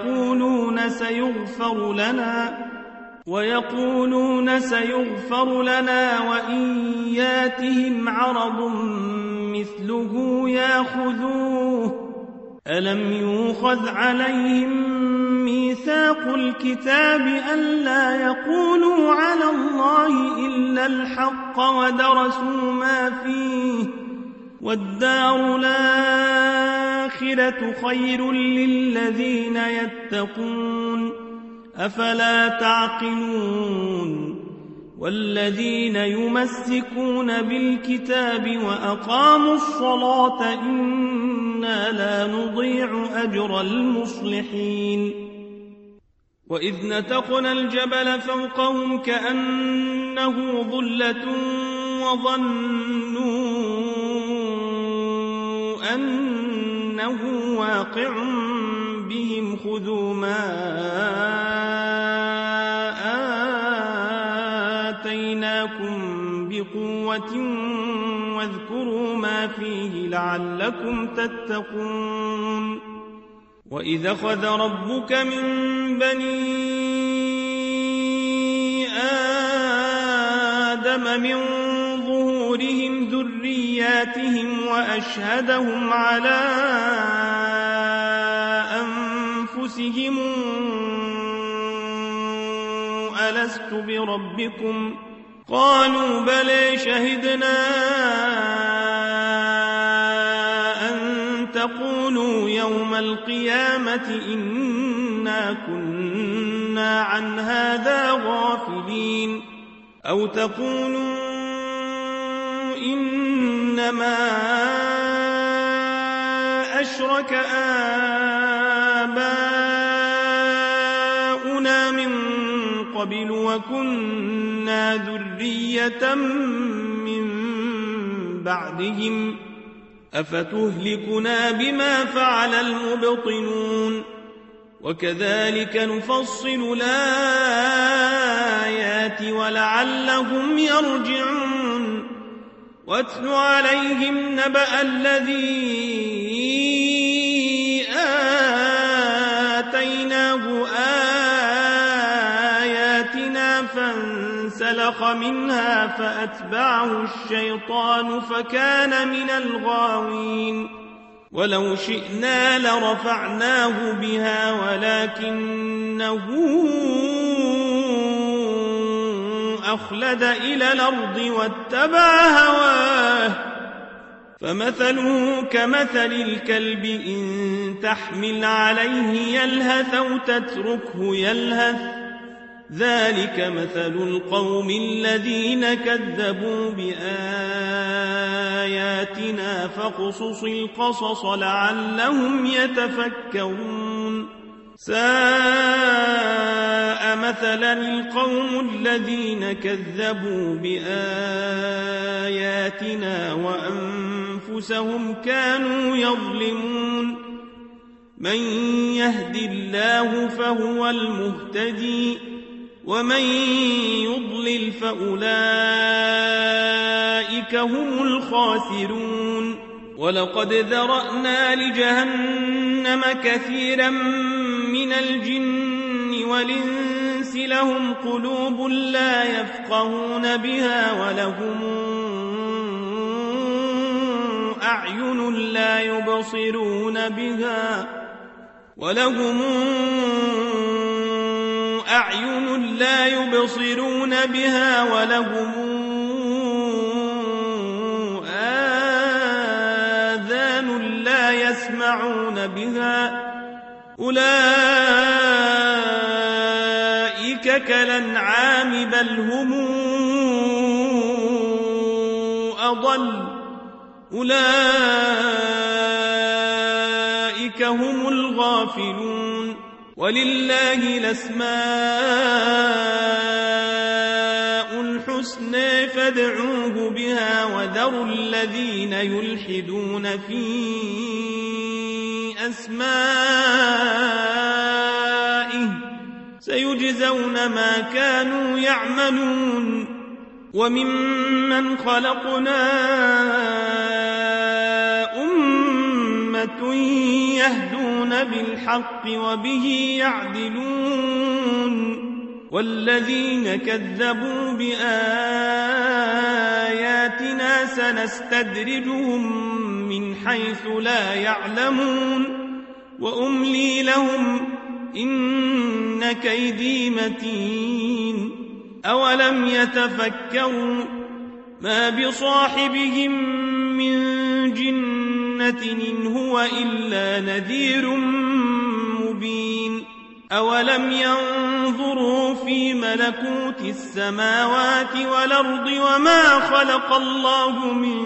ويقولون سيغفر لنا وإن ياتهم عرض مثله يأخذوه ألم يؤخذ عليهم ميثاق الكتاب ألا يقولوا على الله إلا الحق ودرسوا ما فيه والدار الآخرة خير للذين يتقون أفلا تعقلون والذين يمسكون بالكتاب وأقاموا الصلاة إنا لا نضيع أجر المصلحين وإذ نتقنا الجبل فوقهم كأنه ظلة وظنوا أنه واقع بهم خذوا ما آتيناكم بقوة واذكروا ما فيه لعلكم تتقون وإذا أخذ ربك من بني آدم من ظهورهم ذرياتهم وأشهدهم على أنفسهم ألست بربكم قالوا بلى شهدنا أن تقولوا يوم القيامة إنا كنا عن هذا غافلين أو تقولوا إنما أشرك آباؤنا من قبل وكنا ذرية من بعدهم أفتهلكنا بما فعل المبطلون وكذلك نفصل الآيات ولعلهم يرجعون واتل عليهم نبأ الذي آتيناه آياتنا فانسلخ منها فأتبعه الشيطان فكان من الغاوين ولو شئنا لرفعناه بها ولكنه أخلد إلى الأرض واتبع هواه فمثله كمثل الكلب إن تحمل عليه يلهث أو تتركه يلهث ذلك مثل القوم الذين كذبوا بآياتنا فاقصص القصص لعلهم يتفكرون ساء مثلا القوم الذين كذبوا بآياتنا وأنفسهم كانوا يظلمون من يهد الله فهو المهتدي ومن يضلل فأولئك هم الخاسرون ولقد ذرأنا لجهنم كثيرا من الجن والإنس لهم قلوب لا يفقهون بها ولهم أعين لا يبصرون بها ولهم آذان لا يسمعون بها أولئك كالأنعام بل هم أضل أولئك هم الغافلون ولله الأسماء الحسنى فادعوه بها وذروا الذين يلحدون في أسمائه سيجزون ما كانوا يعملون وممن خلقنا أمة يهدون بالحق وبه يعدلون والذين كذبوا بآياتنا سنستدرجهم من حيث لا يعلمون وأملي لهم إن كيدي متين أولم يتفكروا ما بصاحبهم من جنة إن هو إلا نذير مبين أولم ينظروا في ملكوت السماوات والأرض وما خلق الله من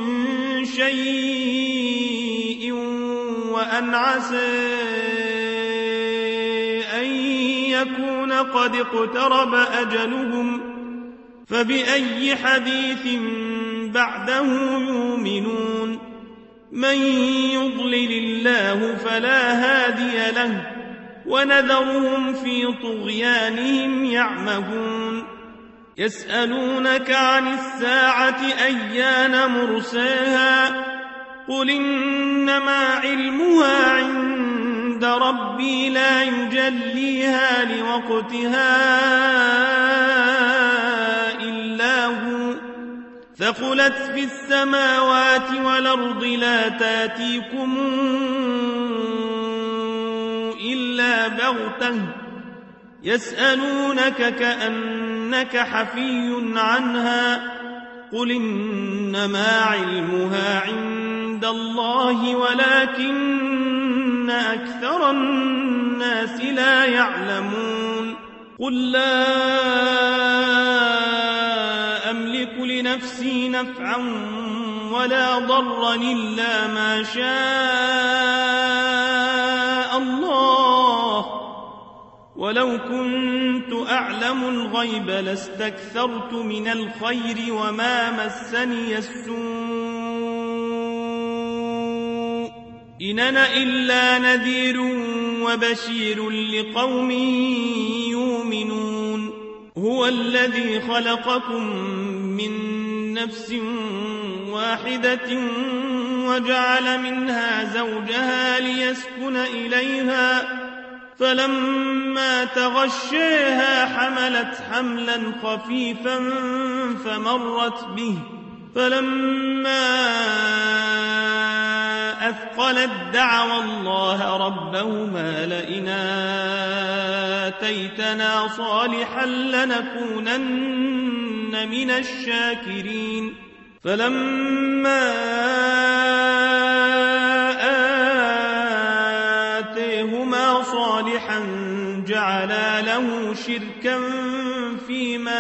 شيء وأن عسى أن يكون قد اقترب أجلهم فبأي حديث بعده يؤمنون من يضلل الله فلا هادي له ونذرهم في طغيانهم يعمهون يسألونك عن الساعة أيان مرساها قل إنما علمها عند ربي لا يجليها لوقتها إلا هو ثقلت في السماوات والأرض لا تاتيكم إلا بغتة يسألونك كأنك حفي عنها قل إنما علمها عند الله ولكن أكثر الناس لا يعلمون قل لا أملك لنفسي نفعا ولا ضرا إلا ما شاء الله ولو كنت أعلم الغيب لاستكثرت من الخير وما مسني السوء إن أنا إلا نذير وبشير لقوم يؤمنون هو الذي خلقكم من نفس واحدة وجعل منها زوجها ليسكن إليها فلما تغشيها حملت حملا خفيفا فمرت به فلما أثقلت دعوا الله ربهما لئن آتيتنا صالحا لنكونن من الشاكرين فلما آتيهما صالحا جعلا له شركا فيما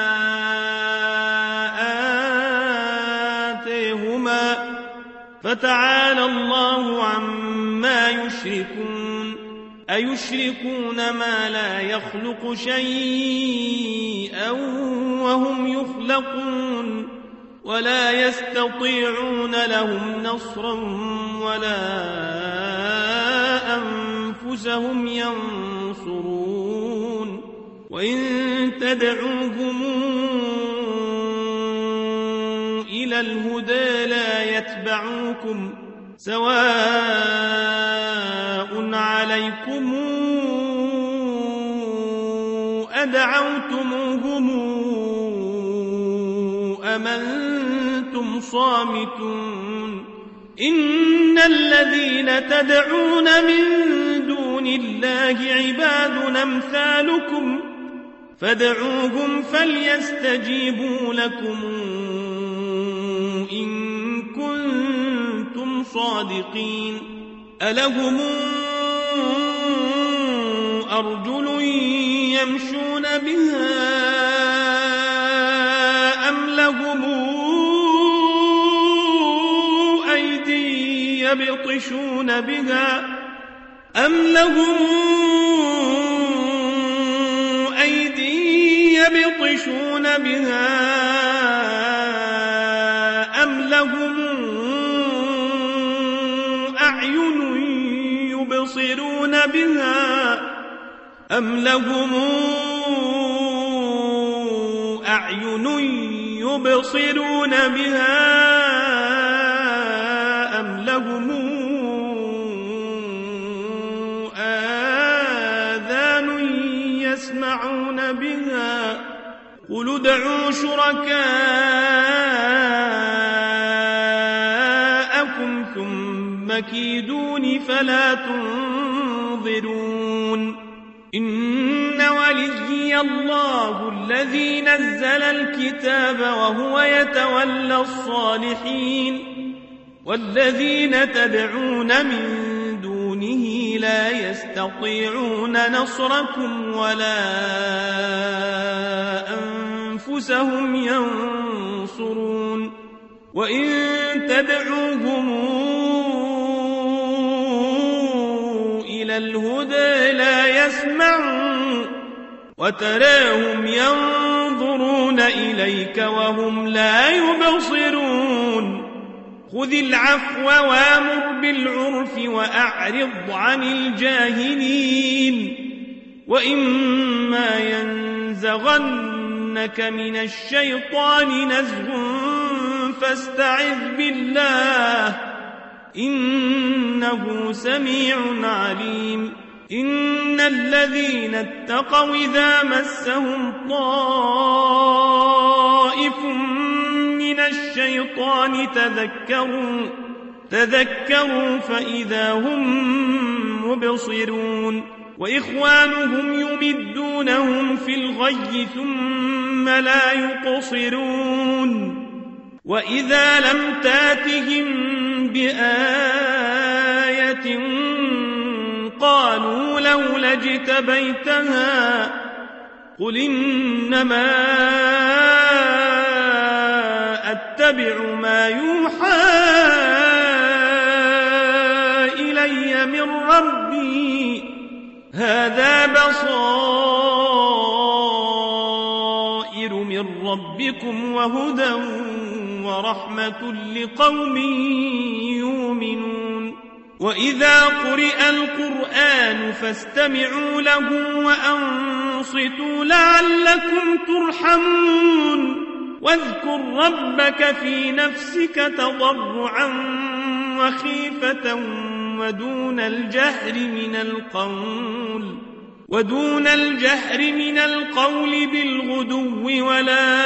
آتيهما فتعالى الله عما يشركون أيشركون ما لا يخلق شيئا وهم يخلقون ولا يستطيعون لهم نصرا ولا أنفسهم ينصرون وإن تدعوهم إلى الهدى لا يتبعوكم سواء عليكم أدعوتموهم أم أنتم صامتون إن الذين تدعون من دون الله عباد أمثالكم فادعوهم فليستجيبوا لكم إن كنتم صادقين ألهم أرجل يمشون بها أم لهم أيدي يبطشون بها أم لهم أيدي يبطشون بها أم لهم أعين يبصرون بها أم لهم أعين يبصرون بها أم لهم آذان يسمعون بها قل ادعوا شركاءكم ثم كيدون فلا تنظرون إن وليي الله الذي نزل الكتاب وهو يتولى الصالحين والذين تدعون من دونه لا يستطيعون نصركم ولا أنفسهم ينصرون وإن تدعوهم إلى الهدى لا يسمعون وتراهم ينظرون إليك وهم لا يبصرون خذ العفو وامر بالعرف وأعرض عن الجاهلين وإما ينزغنك من الشيطان نزغ فاستعذ بالله إنه سميع عليم إن الذين اتقوا إذا مسهم طائف من الشيطان تذكروا فإذا هم مبصرون وإخوانهم يمدونهم في الغي ثم لا يقصرون وإذا لم تاتهم بآية قالوا لولا اجتبيتها قل إنما أتبع ما يوحى إلي من ربي هذا بصائر من ربكم وهدى ورحمة لقوم يؤمنون وإذا قرئ القرآن فاستمعوا له وأنصتوا لعلكم ترحمون واذكر ربك في نفسك تضرعا وخيفة ودون الجهر من القول بالغدو ولا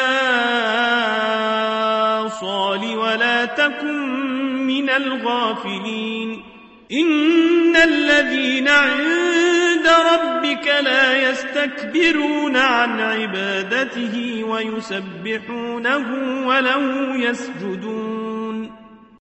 صال ولا تكن من الغافلين إن الذين عند ربك لا يستكبرون عن عبادته ويسبحونه وله يسجدون